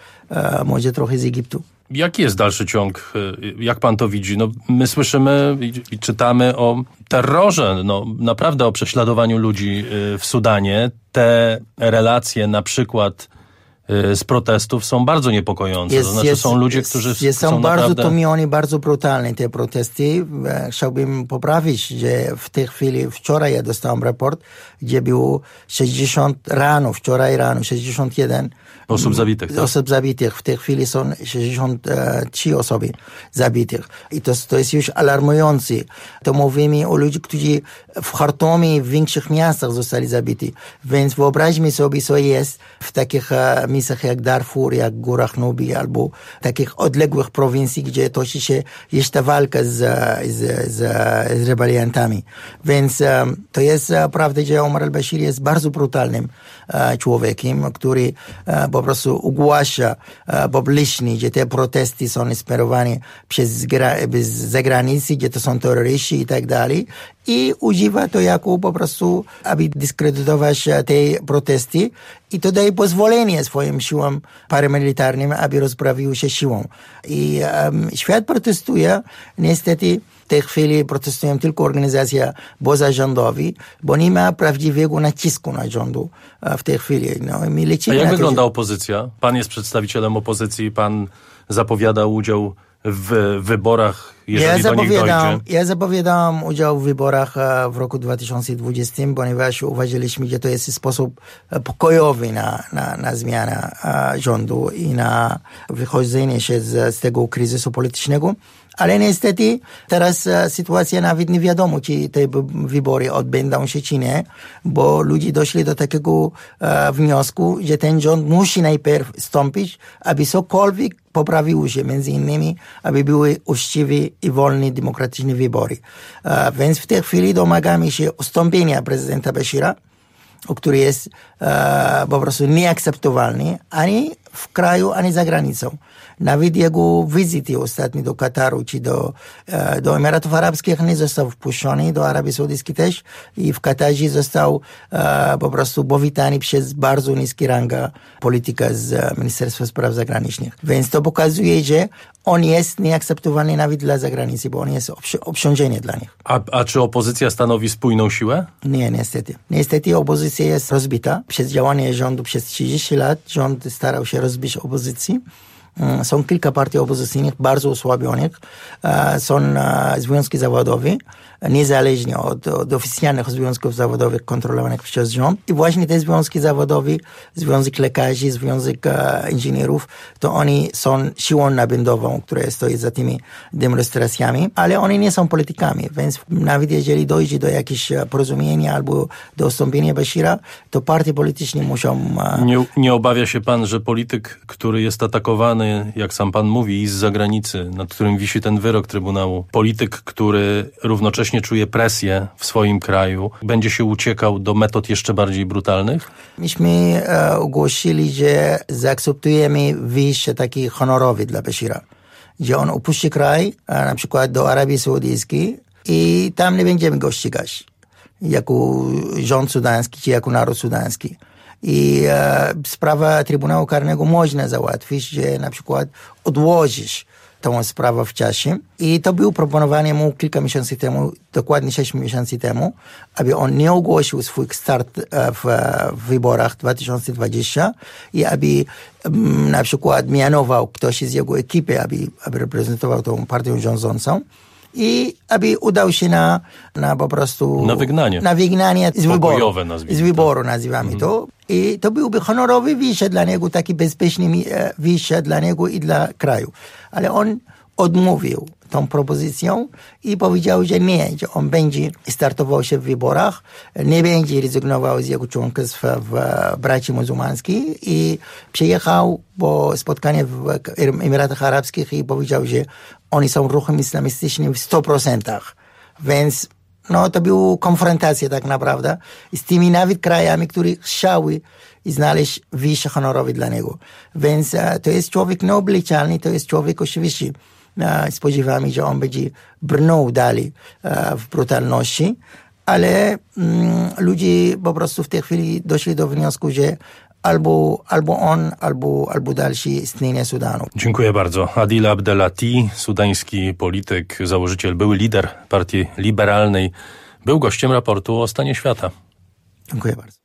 może trochę z Egiptu. Jaki jest dalszy ciąg? Jak pan to widzi? No, my słyszymy i czytamy o terrorze, no, naprawdę o prześladowaniu ludzi w Sudanie. Te relacje na przykład z protestów są bardzo niepokojące. Jest, to znaczy jest, są ludzie, którzy jest, są są bardzo naprawdę... tłumione, bardzo brutalne te protesty. Chciałbym poprawić, że w tej chwili, wczoraj ja dostałem raport, gdzie było sześćdziesiąt rano, wczoraj rano, sześćdziesiąt jeden osób zabitych. Tak? Osób zabitych. W tej chwili są sześćdziesiąt trzy osoby zabitych. I to, to jest już alarmujące. To mówimy o ludzi, którzy w Chartumie i w większych miastach zostali zabici. Więc wyobraźmy sobie, co jest w takich miejscach jak Darfur, jak Górach Nubii, albo takich odległych prowincji, gdzie toczy się jeszcze walka z, z, z, z rebeliantami. Więc um, to jest prawda, że Omar al-Bashir jest bardzo brutalnym uh, człowiekiem, który uh, po prostu ogłasza uh, publicznie, że te protesty są inspirowane przez zagranicy, że to są terroryści i tak dalej. I używa to jako po prostu, aby dyskredytować te protesty i to daje pozwolenie swoim siłom paramilitarnym, aby rozprawiły się siłą. I um, świat protestuje, niestety w tej chwili protestują tylko organizacje pozarządowe, bo nie ma prawdziwego nacisku na rządu w tej chwili. No, my A jak na wygląda to, że... opozycja? Pan jest przedstawicielem opozycji, pan zapowiada udział w wyborach, jeżeli ja do nich dojdzie. Ja zapowiadam udział w wyborach w roku dwa tysiące dwudziestym, ponieważ uważaliśmy, że to jest sposób pokojowy na, na, na zmianę rządu i na wychodzenie się z, z tego kryzysu politycznego. Ale niestety teraz sytuacja nawet nie wiadomo, czy te wybory odbędą się, czy nie, bo ludzie doszli do takiego e, wniosku, że ten rząd musi najpierw stąpić, aby cokolwiek poprawiło się, między innymi, aby były uczciwe i wolne, demokratyczne wybory. E, więc w tej chwili domagamy się ustąpienia prezydenta Bashira, który jest e, po prostu nieakceptowalny ani w kraju, ani za granicą. Nawet jego wizyty ostatnie do Kataru czy do, e, do Emiratów Arabskich nie został wpuszczony, do Arabii Saudyjskiej też i w Katarze został e, po prostu powitany przez bardzo niski ranga polityka z Ministerstwa Spraw Zagranicznych. Więc to pokazuje, że on jest nieakceptowalny nawet dla zagranicy, bo on jest obciążenie dla nich. A, a czy opozycja stanowi spójną siłę? Nie, niestety. Niestety opozycja jest rozbita. Przez działanie rządu przez trzydzieści lat rząd starał się rozbić opozycję. Są kilka partii opozycyjnych bardzo osłabionych. Są związki zawodowe, niezależnie od, od oficjalnych związków zawodowych kontrolowanych przez rząd. I właśnie te związki zawodowe, Związek Lekarzy, Związek Inżynierów, to oni są siłą napędową, która stoi za tymi demonstracjami, ale oni nie są politykami, więc nawet jeżeli dojdzie do jakiegoś porozumienia albo do ustąpienia Bashira, to partie polityczne muszą... Nie, nie obawia się pan, że polityk, który jest atakowany delegowany, jak sam pan mówi, z zagranicy, nad którym wisi ten wyrok Trybunału. Polityk, który równocześnie czuje presję w swoim kraju, będzie się uciekał do metod jeszcze bardziej brutalnych? Myśmy e, ogłosili, że zaakceptujemy wyjście taki honorowy dla Bashira. Że on opuści kraj, a na przykład do Arabii Saudyjskiej i tam nie będziemy go ścigać jako rząd sudański czy jako naród sudański. I e, sprawa Trybunału Karnego można załatwić, że na przykład odłożyć tą sprawę w czasie. I to było proponowane mu kilka miesięcy temu, dokładnie sześć miesięcy temu, aby on nie ogłosił swój start w, w wyborach dwa tysiące dwudziestym i aby m, na przykład mianował ktoś z jego ekipy, aby, aby reprezentował tą partię rządzącą. I aby udał się na, na po prostu... Na wygnanie. Na wygnanie z wyboru. Nazwijmy z wyboru nazywamy mhm. to. I to byłby honorowy wyjście dla niego, taki bezpieczny wyjście dla niego i dla kraju. Ale on odmówił tą propozycją i powiedział, że nie, że on będzie startował się w wyborach, nie będzie rezygnował z jego członkostwa w braci muzułmańskiej i przyjechał po spotkanie w Emiratach Arabskich i powiedział, że oni są ruchem islamistycznym w sto procentach. Więc no, to była konfrontacja tak naprawdę z tymi nawet krajami, które chciały znaleźć wyjście honorowe dla niego. Więc to jest człowiek nieobliczalny, to jest człowiek oczywiście, spodziewamy, że on będzie brnął dalej w brutalności, ale mm, ludzie po prostu w tej chwili doszli do wniosku, że albo, albo on, albo, albo dalsze istnienie Sudanu. Dziękuję bardzo. Adil Abdelati, sudański polityk, założyciel, były lider partii liberalnej, był gościem raportu o stanie świata. Dziękuję bardzo.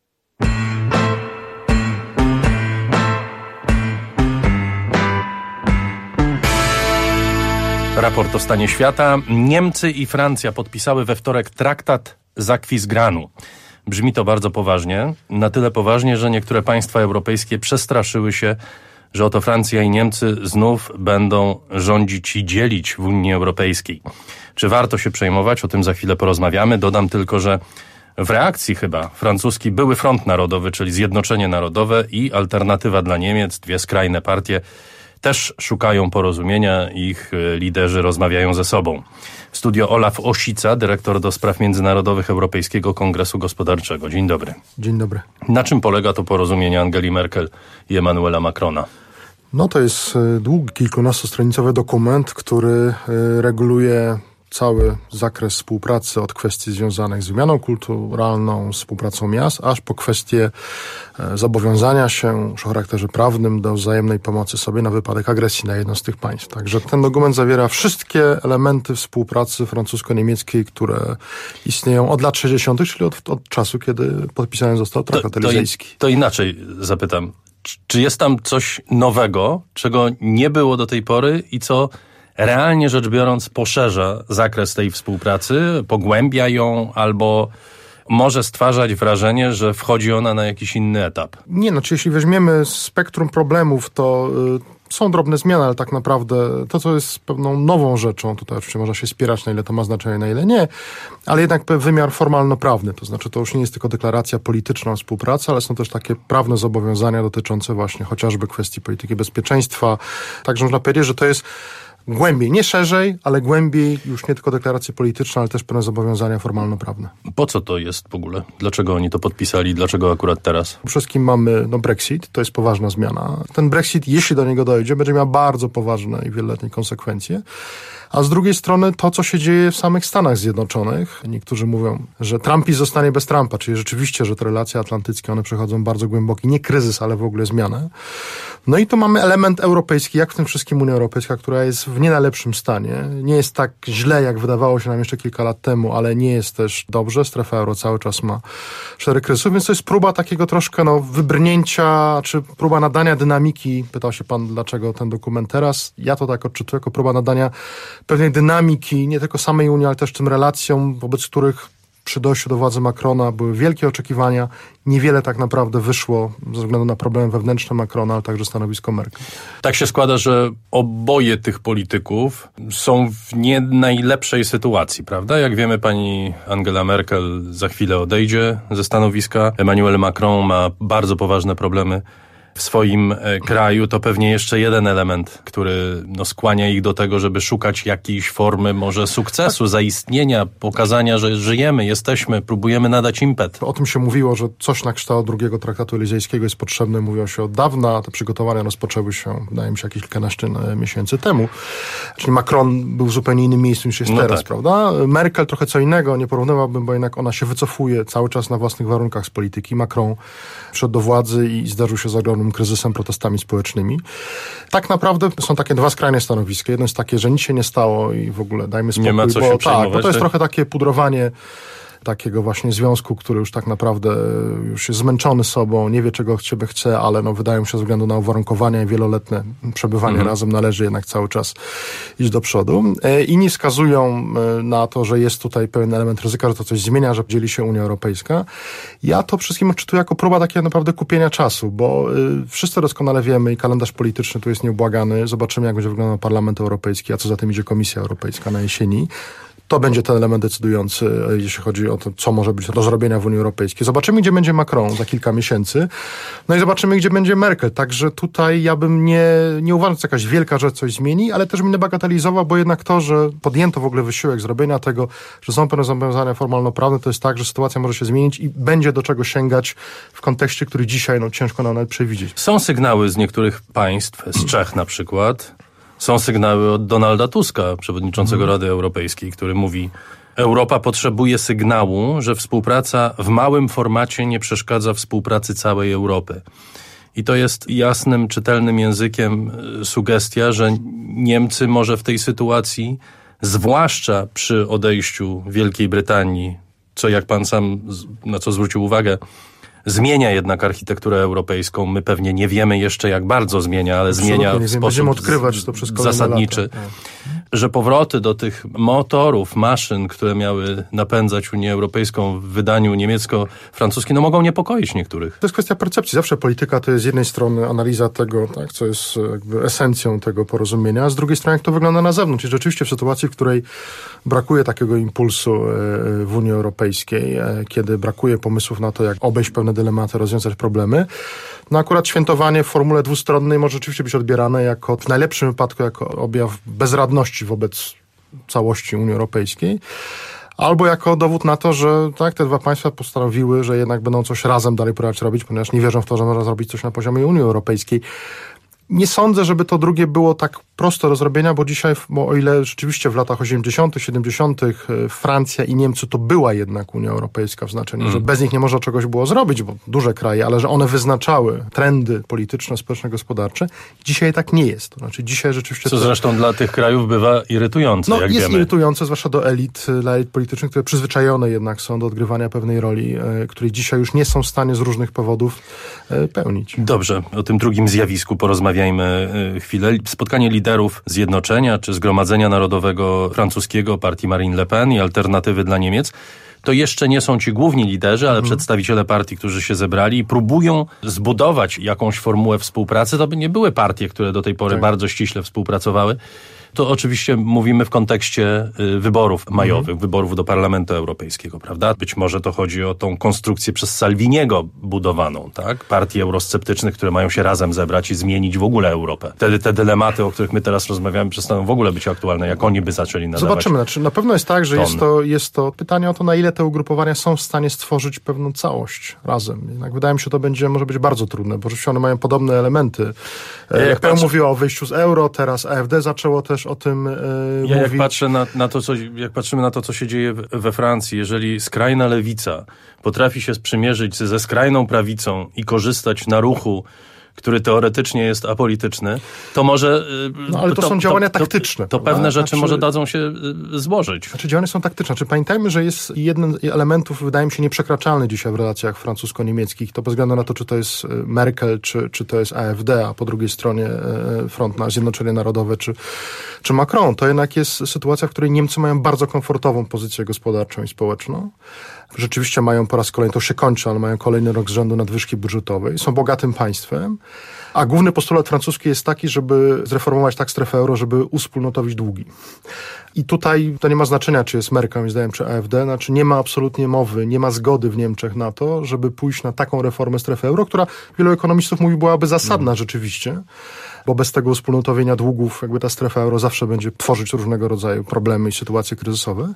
Raport o stanie świata. Niemcy i Francja podpisały we wtorek traktat z Aquisgranu. Brzmi to bardzo poważnie. Na tyle poważnie, że niektóre państwa europejskie przestraszyły się, że oto Francja i Niemcy znów będą rządzić i dzielić w Unii Europejskiej. Czy warto się przejmować? O tym za chwilę porozmawiamy. Dodam tylko, że w reakcji chyba francuski Były Front Narodowy, czyli Zjednoczenie Narodowe i Alternatywa dla Niemiec, dwie skrajne partie, też szukają porozumienia, ich liderzy rozmawiają ze sobą. W studio Olaf Osica, dyrektor do spraw międzynarodowych Europejskiego Kongresu Gospodarczego. Dzień dobry. Dzień dobry. Na czym polega to porozumienie Angeli Merkel i Emmanuela Macrona? No to jest długi, kilkunastostronicowy dokument, który reguluje cały zakres współpracy od kwestii związanych z wymianą kulturalną, współpracą miast, aż po kwestie zobowiązania się o charakterze prawnym do wzajemnej pomocy sobie na wypadek agresji na jedno z tych państw. Także ten dokument zawiera wszystkie elementy współpracy francusko-niemieckiej, które istnieją od lat sześćdziesiątych, czyli od, od czasu, kiedy podpisany został traktat to, to, elizejski. To inaczej zapytam. Czy jest tam coś nowego, czego nie było do tej pory i co realnie rzecz biorąc poszerza zakres tej współpracy, pogłębia ją albo może stwarzać wrażenie, że wchodzi ona na jakiś inny etap? Nie, znaczy jeśli weźmiemy spektrum problemów, to y, są drobne zmiany, ale tak naprawdę to, co jest pewną nową rzeczą, tutaj oczywiście można się spierać, na ile to ma znaczenie, na ile nie, ale jednak wymiar formalno-prawny, to znaczy to już nie jest tylko deklaracja polityczna o współpracy, ale są też takie prawne zobowiązania dotyczące właśnie chociażby kwestii polityki bezpieczeństwa. Także można powiedzieć, że to jest głębiej, nie szerzej, ale głębiej, już nie tylko deklaracje polityczne, ale też pewne zobowiązania formalno-prawne. Po co to jest w ogóle? Dlaczego oni to podpisali? Dlaczego akurat teraz? Przede wszystkim mamy no, Brexit, to jest poważna zmiana. Ten Brexit, jeśli do niego dojdzie, będzie miał bardzo poważne i wieloletnie konsekwencje. A z drugiej strony to, co się dzieje w samych Stanach Zjednoczonych. Niektórzy mówią, że Trumpizm zostanie bez Trumpa, czyli rzeczywiście, że te relacje atlantyckie, one przechodzą bardzo głęboki, nie kryzys, ale w ogóle zmianę. No i tu mamy element europejski, jak w tym wszystkim Unia Europejska, która jest w nie najlepszym stanie. Nie jest tak źle, jak wydawało się nam jeszcze kilka lat temu, ale nie jest też dobrze. Strefa euro cały czas ma szereg kryzysów, więc to jest próba takiego troszkę no, wybrnięcia, czy próba nadania dynamiki. Pytał się pan, dlaczego ten dokument teraz. Ja to tak odczytuję jako próba nadania pewnej dynamiki, nie tylko samej Unii, ale też tym relacjom, wobec których przy dojściu do władzy Macrona były wielkie oczekiwania. Niewiele tak naprawdę wyszło ze względu na problemy wewnętrzne Macrona, ale także stanowisko Merkel. Tak się składa, że oboje tych polityków są w nie najlepszej sytuacji, prawda? Jak wiemy, pani Angela Merkel za chwilę odejdzie ze stanowiska. Emmanuel Macron ma bardzo poważne problemy w swoim e, kraju, to pewnie jeszcze jeden element, który no, skłania ich do tego, żeby szukać jakiejś formy może sukcesu, zaistnienia, pokazania, że żyjemy, jesteśmy, próbujemy nadać impet. O tym się mówiło, że coś na kształt drugiego traktatu elizejskiego jest potrzebne, mówiło się od dawna, te przygotowania rozpoczęły się, wydaje mi się, jakieś kilkanaście miesięcy temu. Czyli Macron był w zupełnie innym miejscu niż jest no teraz, tak. prawda? Merkel trochę co innego, nie porównywałbym, bo jednak ona się wycofuje cały czas na własnych warunkach z polityki. Macron wszedł do władzy i zdarzył się z ogromnym kryzysem, protestami społecznymi. Tak naprawdę są takie dwa skrajne stanowiska. Jedno jest takie, że nic się nie stało i w ogóle dajmy spokój, nie ma co bo, się tak, przejmować, bo to jest tak? trochę takie pudrowanie takiego właśnie związku, który już tak naprawdę już jest zmęczony sobą, nie wie czego od siebie chce, ale no wydaje mu się ze względu na uwarunkowania i wieloletnie przebywanie mhm. razem należy jednak cały czas iść do przodu. Inni wskazują na to, że jest tutaj pewien element ryzyka, że to coś zmienia, że dzieli się Unia Europejska. Ja to wszystkim odczytuję jako próba takiego naprawdę kupienia czasu, bo wszyscy doskonale wiemy i kalendarz polityczny tu jest nieubłagany. Zobaczymy, jak będzie wyglądał Parlament Europejski, a co za tym idzie Komisja Europejska na jesieni. To będzie ten element decydujący, jeśli chodzi o to, co może być do zrobienia w Unii Europejskiej. Zobaczymy, gdzie będzie Macron za kilka miesięcy. No i zobaczymy, gdzie będzie Merkel. Także tutaj ja bym nie, nie uważał, że to jakaś wielka rzecz coś zmieni, ale też bym nie bagatelizował, bo jednak to, że podjęto w ogóle wysiłek zrobienia tego, że są pewne zobowiązania formalno-prawne, to jest tak, że sytuacja może się zmienić i będzie do czego sięgać w kontekście, który dzisiaj no, ciężko nam nawet przewidzieć. Są sygnały z niektórych państw, z Czech na przykład. Są sygnały od Donalda Tuska, przewodniczącego hmm. Rady Europejskiej, który mówi: Europa potrzebuje sygnału, że współpraca w małym formacie nie przeszkadza współpracy całej Europy. I to jest jasnym, czytelnym językiem sugestia, że Niemcy może w tej sytuacji, zwłaszcza przy odejściu Wielkiej Brytanii, co jak pan sam na co zwrócił uwagę, zmienia jednak architekturę europejską. My pewnie nie wiemy jeszcze, jak bardzo zmienia, ale Absolutnie zmienia w nie sposób odkrywać to przez zasadniczy. Lata. Że powroty do tych motorów, maszyn, które miały napędzać Unię Europejską w wydaniu niemiecko-francuskim, no mogą niepokoić niektórych. To jest kwestia percepcji. Zawsze polityka to jest z jednej strony analiza tego, tak, co jest jakby esencją tego porozumienia, a z drugiej strony jak to wygląda na zewnątrz. I rzeczywiście w sytuacji, w której brakuje takiego impulsu w Unii Europejskiej, kiedy brakuje pomysłów na to, jak obejść pewne dylematy, rozwiązać problemy, no akurat świętowanie w formule dwustronnej może rzeczywiście być odbierane jako, w najlepszym wypadku, jako objaw bezradności wobec całości Unii Europejskiej, albo jako dowód na to, że tak, te dwa państwa postanowiły, że jednak będą coś razem dalej próbować robić, ponieważ nie wierzą w to, że można zrobić coś na poziomie Unii Europejskiej. Nie sądzę, żeby to drugie było tak proste do zrobienia, bo dzisiaj, bo o ile rzeczywiście w latach osiemdziesiątych, siedemdziesiątych Francja i Niemcy to była jednak Unia Europejska w znaczeniu, mm. że bez nich nie można czegoś było zrobić, bo duże kraje, ale że one wyznaczały trendy polityczne, społeczne, gospodarcze. Dzisiaj tak nie jest. To znaczy dzisiaj rzeczywiście... Co to... zresztą dla tych krajów bywa irytujące, no, jak jest wiemy. irytujące, zwłaszcza do elit, dla elit politycznych, które przyzwyczajone jednak są do odgrywania pewnej roli, e, której dzisiaj już nie są w stanie z różnych powodów e, pełnić. Dobrze, o tym drugim zjawisku porozmawiajmy chwilę. Spotkanie liderów Zjednoczenia czy Zgromadzenia Narodowego Francuskiego, partii Marine Le Pen i Alternatywy dla Niemiec, to jeszcze nie są ci główni liderzy, ale mhm. przedstawiciele partii, którzy się zebrali i próbują zbudować jakąś formułę współpracy. To by nie były partie, które do tej pory tak. bardzo ściśle współpracowały. To oczywiście mówimy w kontekście y, wyborów majowych, mm. wyborów do Parlamentu Europejskiego, prawda? Być może to chodzi o tą konstrukcję przez Salviniego budowaną, tak? Partii eurosceptycznych, które mają się razem zebrać i zmienić w ogóle Europę. Wtedy te dylematy, o których my teraz rozmawiamy, przestaną w ogóle być aktualne, jak oni by zaczęli nadawać. Zobaczymy. Znaczy, na pewno jest tak, że jest to, jest to pytanie o to, na ile te ugrupowania są w stanie stworzyć pewną całość razem. Jednak wydaje mi się, że to będzie, może być bardzo trudne, bo rzeczywiście one mają podobne elementy. Ja jak jak Pan patrzę... mówiła o wyjściu z euro, teraz A F D zaczęło też o tym e, ja mówić. Jak patrzę na, na to, co, jak patrzymy na to, co się dzieje we Francji, jeżeli skrajna lewica potrafi się sprzymierzyć ze skrajną prawicą i korzystać na ruchu, który teoretycznie jest apolityczny, to może... No ale to, to są działania to, taktyczne. To, to pewne rzeczy znaczy, może dadzą się złożyć. Znaczy działania są taktyczne. Znaczy pamiętajmy, że jest jeden z elementów, wydaje mi się, nieprzekraczalny dzisiaj w relacjach francusko-niemieckich. To bez względu na to, czy to jest Merkel, czy, czy to jest A F D, a po drugiej stronie Front na Zjednoczenie Narodowe, czy, czy Macron. To jednak jest sytuacja, w której Niemcy mają bardzo komfortową pozycję gospodarczą i społeczną. Rzeczywiście mają po raz kolejny, to się kończy, ale mają kolejny rok z rzędu nadwyżki budżetowej. Są bogatym państwem. A główny postulat francuski jest taki, żeby zreformować tak strefę euro, żeby uwspólnotowić długi. I tutaj to nie ma znaczenia, czy jest Merkel, moim zdaniem, czy A F D, znaczy nie ma absolutnie mowy, nie ma zgody w Niemczech na to, żeby pójść na taką reformę strefy euro, która wielu ekonomistów mówi, byłaby zasadna mm. rzeczywiście, bo bez tego uwspólnotowienia długów jakby ta strefa euro zawsze będzie tworzyć różnego rodzaju problemy i sytuacje kryzysowe.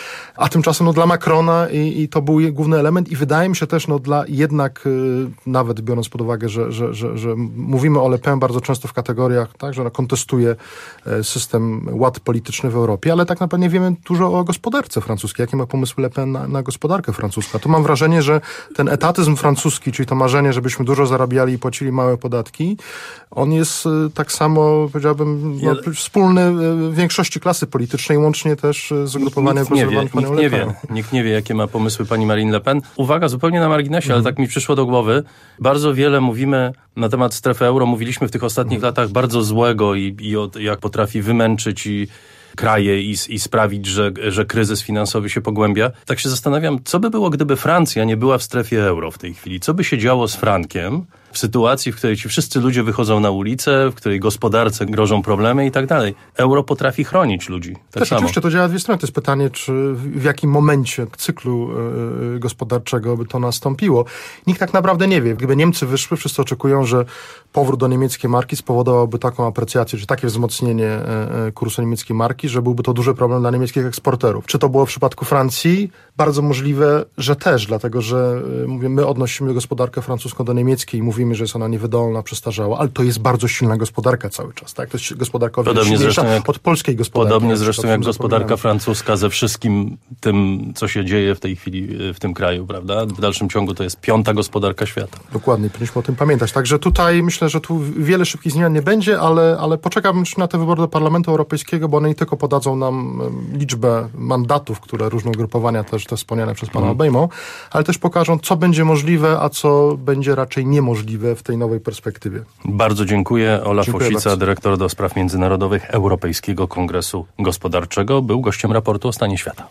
A tymczasem no, dla Macrona i, i to był główny element i wydaje mi się też no, dla jednak, y, nawet biorąc pod uwagę, że, że, że, że mówimy o Le Pen bardzo często w kategoriach, tak, że ona kontestuje y, system ład polityczny w Europie, ale tak naprawdę nie wiemy dużo o gospodarce francuskiej. Jakie ma pomysł Le Pen na, na gospodarkę francuską? Tu mam wrażenie, że ten etatyzm francuski, czyli to marzenie, żebyśmy dużo zarabiali i płacili małe podatki, on jest y, tak samo, powiedziałbym, no, wspólny y, większości klasy politycznej, łącznie też y, z ugrupowaniem konserwatywnym. Nikt nie wie, nikt nie wie, jakie ma pomysły pani Marine Le Pen. Uwaga, zupełnie na marginesie, mhm. ale tak mi przyszło do głowy. Bardzo wiele mówimy na temat strefy euro, mówiliśmy w tych ostatnich mhm. latach bardzo złego i, i od, jak potrafi wymęczyć i kraje i, i sprawić, że, że kryzys finansowy się pogłębia. Tak się zastanawiam, co by było, gdyby Francja nie była w strefie euro w tej chwili? Co by się działo z frankiem w sytuacji, w której ci wszyscy ludzie wychodzą na ulicę, w której gospodarce grożą problemy i tak dalej? Euro potrafi chronić ludzi. Tak Też samo. Oczywiście to działa dwie strony. To jest pytanie, czy w jakim momencie cyklu yy, gospodarczego by to nastąpiło. Nikt tak naprawdę nie wie. Gdyby Niemcy wyszły, wszyscy oczekują, że powrót do niemieckiej marki spowodowałby taką aprecjację, czy takie wzmocnienie yy, kursu niemieckiej marki, że byłby to duży problem dla niemieckich eksporterów. Czy to było w przypadku Francji? Bardzo możliwe, że też, dlatego że yy, mówię, my odnosimy gospodarkę francuską do niemieckiej i mówimy, że jest ona niewydolna, przestarzała, ale to jest bardzo silna gospodarka cały czas, tak? To jest gospodarka o wiele silniejsza jak, od polskiej gospodarki. Podobnie zresztą jak gospodarka francuska ze wszystkim tym, co się dzieje w tej chwili w tym kraju, prawda? W dalszym ciągu to jest piąta gospodarka świata. Dokładnie, powinniśmy o tym pamiętać. Także tutaj myślę, że tu wiele szybkich zmian nie będzie, ale, ale poczekam na te wybory do Parlamentu Europejskiego, bo one nie tylko podadzą nam liczbę mandatów, które różne ugrupowania też te wspomniane przez pana hmm. obejmą, ale też pokażą, co będzie możliwe, a co będzie raczej niemożliwe w tej nowej perspektywie. Bardzo dziękuję. Olaf Dziękuję Osica, bardzo. dyrektor do spraw międzynarodowych Europejskiego Kongresu Gospodarczego, był gościem raportu o stanie świata.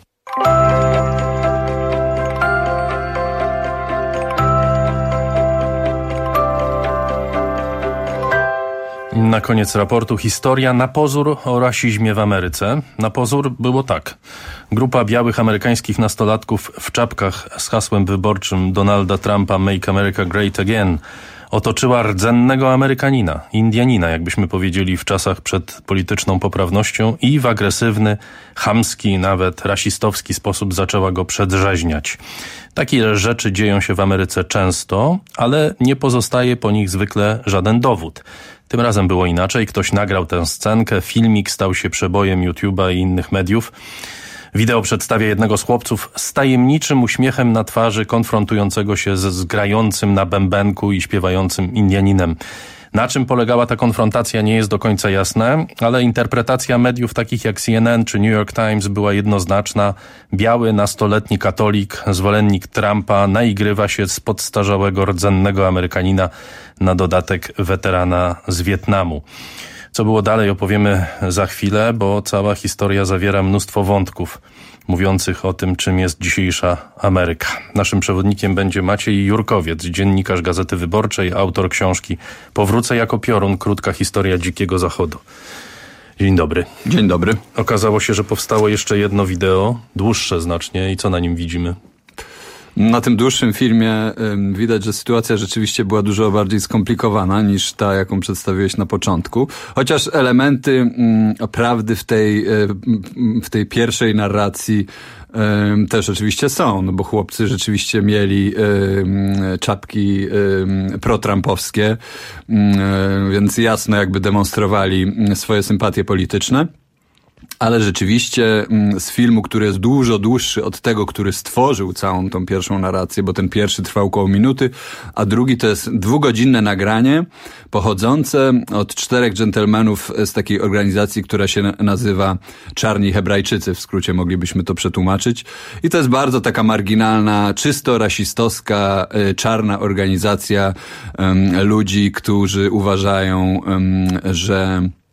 Na koniec raportu historia na pozór o rasizmie w Ameryce. Na pozór było tak. Grupa białych amerykańskich nastolatków w czapkach z hasłem wyborczym Donalda Trumpa Make America Great Again otoczyła rdzennego Amerykanina, Indianina, jakbyśmy powiedzieli w czasach przed polityczną poprawnością, i w agresywny, chamski, nawet rasistowski sposób zaczęła go przedrzeźniać. Takie rzeczy dzieją się w Ameryce często, ale nie pozostaje po nich zwykle żaden dowód. Tym razem było inaczej. Ktoś nagrał tę scenkę, filmik stał się przebojem YouTube'a i innych mediów. Wideo przedstawia jednego z chłopców z tajemniczym uśmiechem na twarzy, konfrontującego się ze zgrającym na bębenku i śpiewającym Indianinem. Na czym polegała ta konfrontacja, nie jest do końca jasne, ale interpretacja mediów takich jak C N N czy New York Times była jednoznaczna. Biały, nastoletni katolik, zwolennik Trumpa, naigrywa się z podstarzałego, rdzennego Amerykanina, na dodatek weterana z Wietnamu. Co było dalej, opowiemy za chwilę, bo cała historia zawiera mnóstwo wątków mówiących o tym, czym jest dzisiejsza Ameryka. Naszym przewodnikiem będzie Maciej Jurkowiec, dziennikarz Gazety Wyborczej, autor książki Powrócę jako piorun. Krótka historia Dzikiego Zachodu. Dzień dobry. Dzień dobry. Okazało się, że powstało jeszcze jedno wideo, dłuższe znacznie. I co na ym widzimy? Na tym dłuższym filmie ym, widać, że sytuacja rzeczywiście była dużo bardziej skomplikowana niż ta, jaką przedstawiłeś na początku. Chociaż elementy ym, prawdy w tej, y, w tej pierwszej narracji Ym, też oczywiście są, no bo chłopcy rzeczywiście mieli ym, czapki ym, pro-trumpowskie, ym, więc jasno jakby demonstrowali swoje sympatie polityczne. Ale rzeczywiście z filmu, który jest dużo dłuższy od tego, który stworzył całą tą pierwszą narrację, bo ten pierwszy trwał około minuty, a drugi to jest dwugodzinne nagranie pochodzące od czterech dżentelmenów z takiej organizacji, która się nazywa Czarni Hebrajczycy, w skrócie moglibyśmy to przetłumaczyć. I to jest bardzo taka marginalna, czysto rasistowska, czarna organizacja um, ludzi, którzy uważają, um, że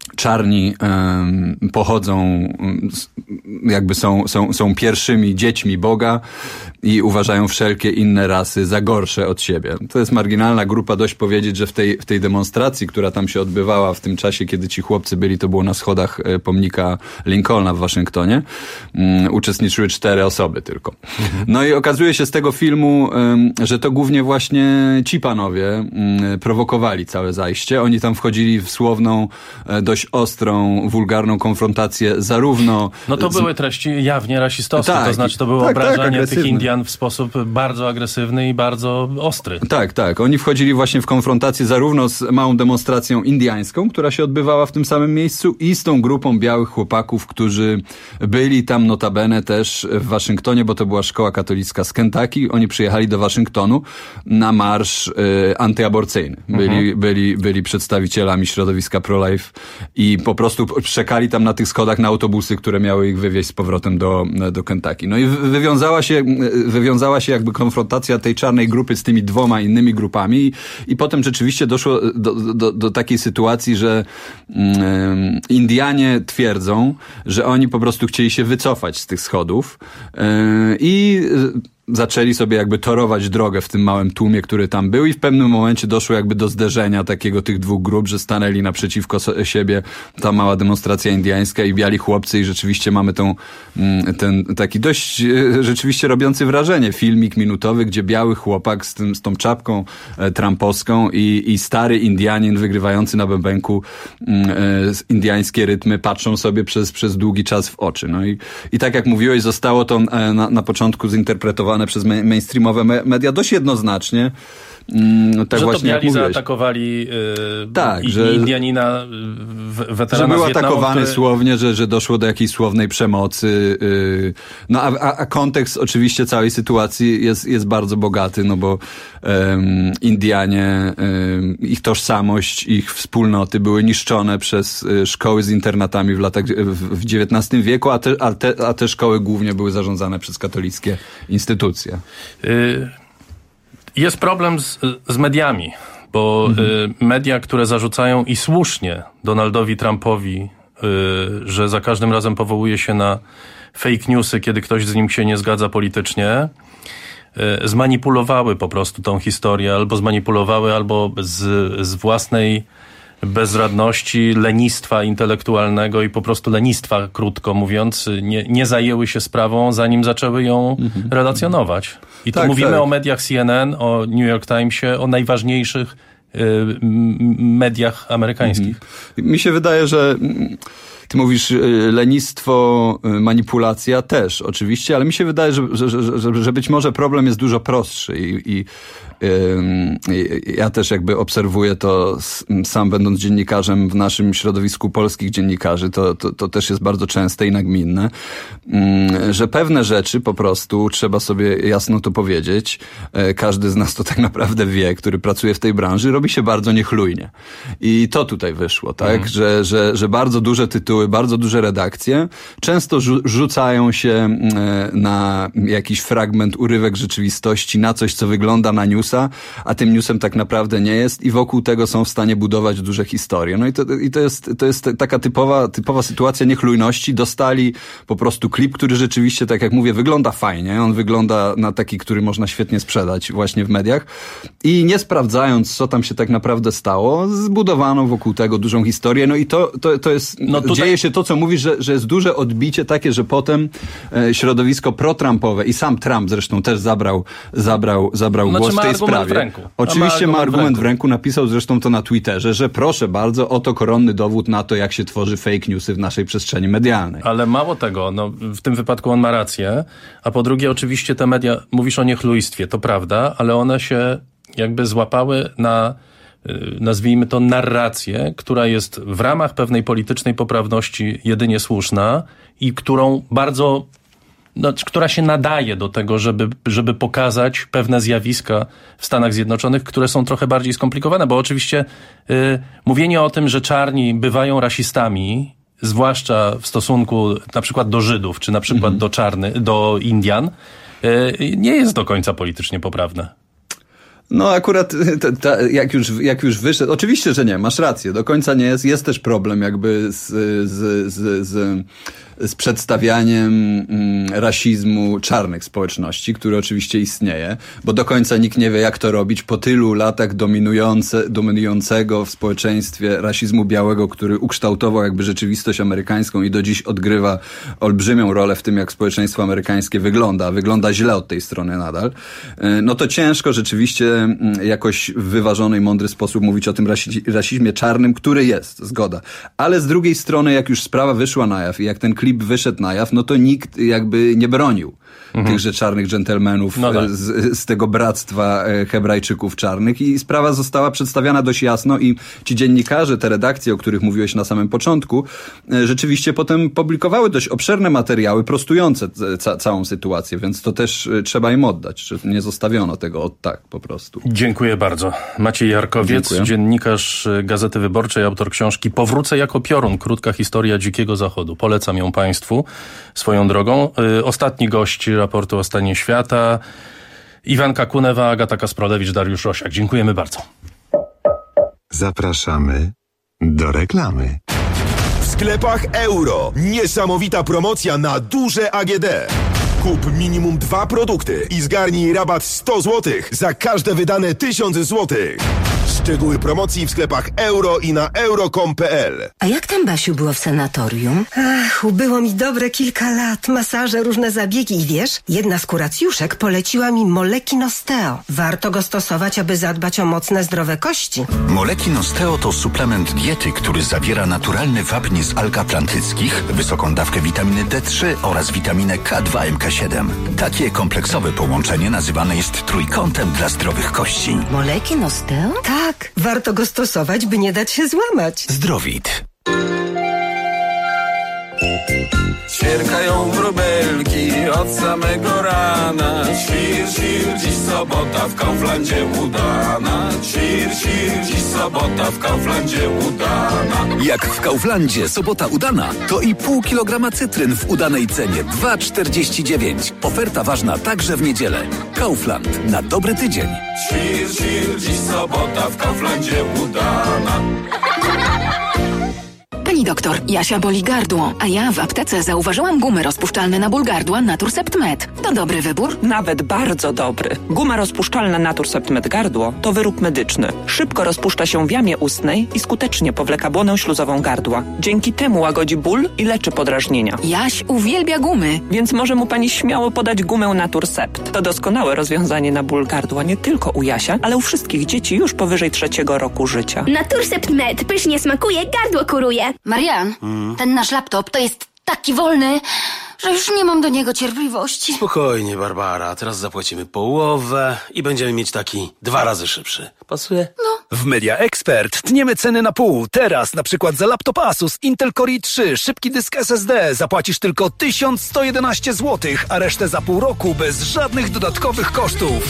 czarni um, pochodzą, um, jakby są, są, są pierwszymi dziećmi Boga i uważają wszelkie inne rasy za gorsze od siebie. To jest marginalna grupa, dość powiedzieć, że w tej, w tej demonstracji, która tam się odbywała w tym czasie, kiedy ci chłopcy byli, to było na schodach pomnika Lincolna w Waszyngtonie, um, uczestniczyły cztery osoby tylko. Mhm. No i okazuje się z tego filmu, um, że to głównie właśnie ci panowie um, prowokowali całe zajście. Oni tam wchodzili w słowną, dość ostrą, wulgarną konfrontację zarówno... No to z... były treści jawnie rasistowskie, tak, to znaczy to było tak, obrażanie tak, tych Indian w sposób bardzo agresywny i bardzo ostry. Tak, tak. Oni wchodzili właśnie w konfrontację zarówno z małą demonstracją indyjską, która się odbywała w tym samym miejscu, i z tą grupą białych chłopaków, którzy byli tam notabene też w Waszyngtonie, bo to była szkoła katolicka z Kentucky. Oni przyjechali do Waszyngtonu na marsz y, antyaborcyjny. Byli, mhm. byli, byli przedstawicielami środowiska pro-life i po prostu czekali tam na tych schodach na autobusy, które miały ich wywieźć z powrotem do, do Kentucky. No i wywiązała się, wywiązała się jakby konfrontacja tej czarnej grupy z tymi dwoma innymi grupami i, i potem rzeczywiście doszło do, do, do takiej sytuacji, że um, Indianie twierdzą, że oni po prostu chcieli się wycofać z tych schodów um, i zaczęli sobie jakby torować drogę w tym małym tłumie, który tam był, i w pewnym momencie doszło jakby do zderzenia takiego tych dwóch grup, że stanęli naprzeciwko siebie ta mała demonstracja indyjska i biali chłopcy, i rzeczywiście mamy tą, ten taki dość rzeczywiście robiący wrażenie filmik minutowy, gdzie biały chłopak z, tym, z tą czapką e, trumpowską i, i stary Indianin wygrywający na bębenku e, indyjskie rytmy patrzą sobie przez, przez długi czas w oczy. No i, i tak jak mówiłeś, zostało to e, na, na początku zinterpretowane przez mainstreamowe media dość jednoznacznie. Mm, tak że właśnie to biali zaatakowali yy, tak, i, że, Indianina, weterana że był z Wietnamu, atakowany który... słownie, że, że doszło do jakiejś słownej przemocy. Yy, no a, a, a kontekst oczywiście całej sytuacji jest, jest bardzo bogaty, no bo um, Indianie, um, ich tożsamość, ich wspólnoty były niszczone przez y, szkoły z internatami w latach w, w dziewiętnastym wieku, a te, a, te, a te szkoły głównie były zarządzane przez katolickie instytucje. Y- Jest problem z, z mediami, bo mhm. y, media, które zarzucają i słusznie Donaldowi Trumpowi, y, że za każdym razem powołuje się na fake newsy, kiedy ktoś z nim się nie zgadza politycznie, y, zmanipulowały po prostu tą historię, albo zmanipulowały, albo z, z własnej bezradności, lenistwa intelektualnego i po prostu lenistwa, krótko mówiąc, nie, nie zajęły się sprawą, zanim zaczęły ją mhm. relacjonować. I tu tak, mówimy tak. o mediach C N N, o New York Timesie, o najważniejszych y, mediach amerykańskich. Mhm. Mi się wydaje, że ty mówisz lenistwo, manipulacja też oczywiście, ale mi się wydaje, że, że, że, że być może problem jest dużo prostszy i, i, i ja też jakby obserwuję to sam, będąc dziennikarzem w naszym środowisku polskich dziennikarzy, to, to, to też jest bardzo częste i nagminne, że pewne rzeczy po prostu trzeba sobie jasno to powiedzieć. Każdy z nas to tak naprawdę wie, który pracuje w tej branży, robi się bardzo niechlujnie. I to tutaj wyszło, tak? Mhm. Że, że, że bardzo duże tytuły, bardzo duże redakcje często rzu- rzucają się na jakiś fragment, urywek rzeczywistości, na coś, co wygląda na newsa, a tym newsem tak naprawdę nie jest, i wokół tego są w stanie budować duże historie. No i to, i to jest, to jest taka typowa, typowa sytuacja niechlujności. Dostali po prostu klip, który rzeczywiście, tak jak mówię, wygląda fajnie. On wygląda na taki, który można świetnie sprzedać właśnie w mediach, i nie sprawdzając, co tam się tak naprawdę stało, zbudowano wokół tego dużą historię. No i to, to, to jest, no tutaj... dzieje się to, co mówisz, że, że jest duże odbicie takie, że potem e, środowisko pro-Trumpowe i sam Trump zresztą też zabrał, zabrał, zabrał znaczy, głos w tej sprawie. W ręku. Oczywiście ma argument, ma argument w, ręku. w ręku, napisał zresztą to na Twitterze, że proszę bardzo, oto koronny dowód na to, jak się tworzy fake newsy w naszej przestrzeni medialnej. Ale mało tego, no, w tym wypadku on ma rację, a po drugie oczywiście te media, mówisz o niechlujstwie, to prawda, ale one się jakby złapały na, nazwijmy to, narrację, która jest w ramach pewnej politycznej poprawności jedynie słuszna i którą bardzo, no, która się nadaje do tego, żeby, żeby pokazać pewne zjawiska w Stanach Zjednoczonych, które są trochę bardziej skomplikowane, bo oczywiście y, mówienie o tym, że czarni bywają rasistami, zwłaszcza w stosunku na przykład do Żydów, czy na przykład mhm. do czarny, do Indian, y, nie jest do końca politycznie poprawne. No akurat ta, ta, jak, już, jak już wyszedł, oczywiście, że nie, masz rację, do końca nie jest, jest też problem jakby z, z, z, z, z przedstawianiem mm, rasizmu czarnych społeczności, który oczywiście istnieje, bo do końca nikt nie wie, jak to robić po tylu latach dominujące, dominującego w społeczeństwie rasizmu białego, który ukształtował jakby rzeczywistość amerykańską i do dziś odgrywa olbrzymią rolę w tym, jak społeczeństwo amerykańskie wygląda, wygląda źle od tej strony nadal. No to ciężko rzeczywiście jakoś w wyważony i mądry sposób mówić o tym rasi- rasizmie czarnym, który jest, zgoda. Ale z drugiej strony, jak już sprawa wyszła na jaw i jak ten klip wyszedł na jaw, no to nikt jakby nie bronił mhm. tychże czarnych dżentelmenów no tak. z, z tego bractwa Hebrajczyków czarnych i sprawa została przedstawiana dość jasno i ci dziennikarze, te redakcje, o których mówiłeś na samym początku, rzeczywiście potem publikowały dość obszerne materiały prostujące ca- całą sytuację, więc to też trzeba im oddać, że nie zostawiono tego od tak po prostu. Dziękuję bardzo. Maciej Jarkowiec, Dziękuję. dziennikarz Gazety Wyborczej, autor książki Powrócę jako piorun. Krótka historia Dzikiego Zachodu. Polecam ją Państwu swoją drogą. Ostatni gość raportu o stanie świata. Iwanka Kunewa, Agata Kasprolewicz, Dariusz Rosiak. Dziękujemy bardzo. Zapraszamy do reklamy. W sklepach Euro niesamowita promocja na duże A G D. Kup minimum dwa produkty i zgarnij rabat sto złotych za każde wydane tysiąc złotych. Szczegóły promocji w sklepach Euro i na euro kropka com kropka p l. A jak tam, Basiu, było w sanatorium? Ach, ubyło mi dobre kilka lat. Masaże, różne zabiegi i wiesz, jedna z kuracjuszek poleciła mi Moleki Nosteo. Warto go stosować, aby zadbać o mocne, zdrowe kości. Moleki Nosteo to suplement diety, który zawiera naturalny wapń z alg atlantyckich, wysoką dawkę witaminy D trzy oraz witaminę K dwa M K siedem. Takie kompleksowe połączenie nazywane jest trójkątem dla zdrowych kości. Moleki Nosteo? Tak, warto go stosować, by nie dać się złamać. Zdrowit. Ćwierkają wróbelki od samego rana. Świr, świr, dziś sobota w Kauflandzie udana. Świr, świr, dziś sobota w Kauflandzie udana. Jak w Kauflandzie sobota udana, to i pół kilograma cytryn w udanej cenie dwa czterdzieści dziewięć. Oferta ważna także w niedzielę. Kaufland na dobry tydzień. Świr, świr, dziś sobota w Kauflandzie udana. Pani doktor, Jasia boli gardło, a ja w aptece zauważyłam gumy rozpuszczalne na ból gardła Naturcept Med. To dobry wybór? Nawet bardzo dobry. Guma rozpuszczalna Naturcept Med gardło to wyrób medyczny. Szybko rozpuszcza się w jamie ustnej i skutecznie powleka błonę śluzową gardła. Dzięki temu łagodzi ból i leczy podrażnienia. Jaś uwielbia gumy. Więc może mu pani śmiało podać gumę Naturcept. To doskonałe rozwiązanie na ból gardła nie tylko u Jasia, ale u wszystkich dzieci już powyżej trzeciego roku życia. Naturcept Med pysznie smakuje, gardło kuruje. Marian, hmm? ten nasz laptop to jest taki wolny, że już nie mam do niego cierpliwości. Spokojnie, Barbara. Teraz zapłacimy połowę i będziemy mieć taki dwa razy szybszy. Pasuje? No. W Media Expert tniemy ceny na pół. Teraz na przykład za laptop Asus Intel Core i trzy, szybki dysk S S D zapłacisz tylko tysiąc sto jedenaście złotych, a resztę za pół roku bez żadnych dodatkowych kosztów.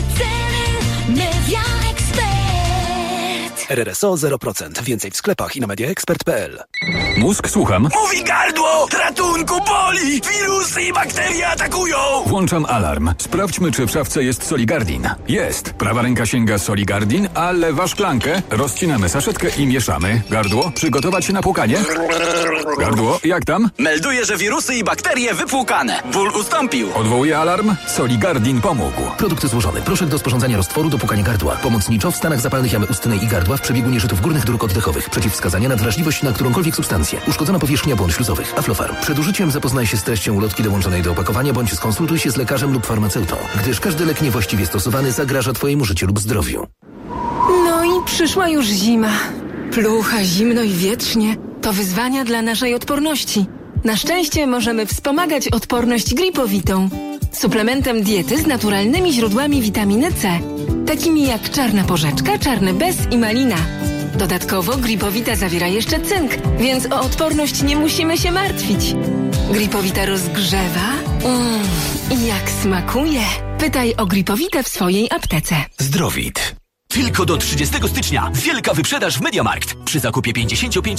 Media Expert. R R S O zero procent. Więcej w sklepach i na media expert kropka p l. Mózg, słucham. Mówi gardło! Ratunku, boli! Wirusy i bakterie atakują! Włączam alarm. Sprawdźmy, czy w szafce jest Soligardin. Jest. Prawa ręka sięga Soligardin, a lewa szklankę. Rozcinamy saszetkę i mieszamy. Gardło, przygotować się na płukanie. Gardło, jak tam? Melduję, że wirusy i bakterie wypłukane. Ból ustąpił. Odwołuję alarm. Soligardin pomógł. Produkt złożony. Proszek do sporządzania roztworu do płukania gardła. Pomocniczo w stanach zapalnych jamy ustnej i gardła w przebiegu nieżytów górnych dróg oddechowych. Przeciwwskazania na wrażliwość na którąkolwiek substancję. Uszkodzona powierzchnia błon śluzowych. Aflofarm. Przed użyciem zapoznaj się z treścią ulotki dołączonej do opakowania bądź skonsultuj się z lekarzem lub farmaceutą, gdyż każdy lek niewłaściwie stosowany zagraża Twojemu życiu lub zdrowiu. No i przyszła już zima. Plucha, zimno i wietrznie. To wyzwania dla naszej odporności. Na szczęście możemy wspomagać odporność gripowitą. Suplementem diety z naturalnymi źródłami witaminy C, takimi jak czarna porzeczka, czarny bez i malina. Dodatkowo gripowita zawiera jeszcze cynk, więc o odporność nie musimy się martwić. Gripowita rozgrzewa mm, i jak smakuje. Pytaj o gripowitę w swojej aptece. Zdrowit. Tylko do trzydziestego stycznia wielka wyprzedaż w MediaMarkt. Przy zakupie pięćdziesiąt pięć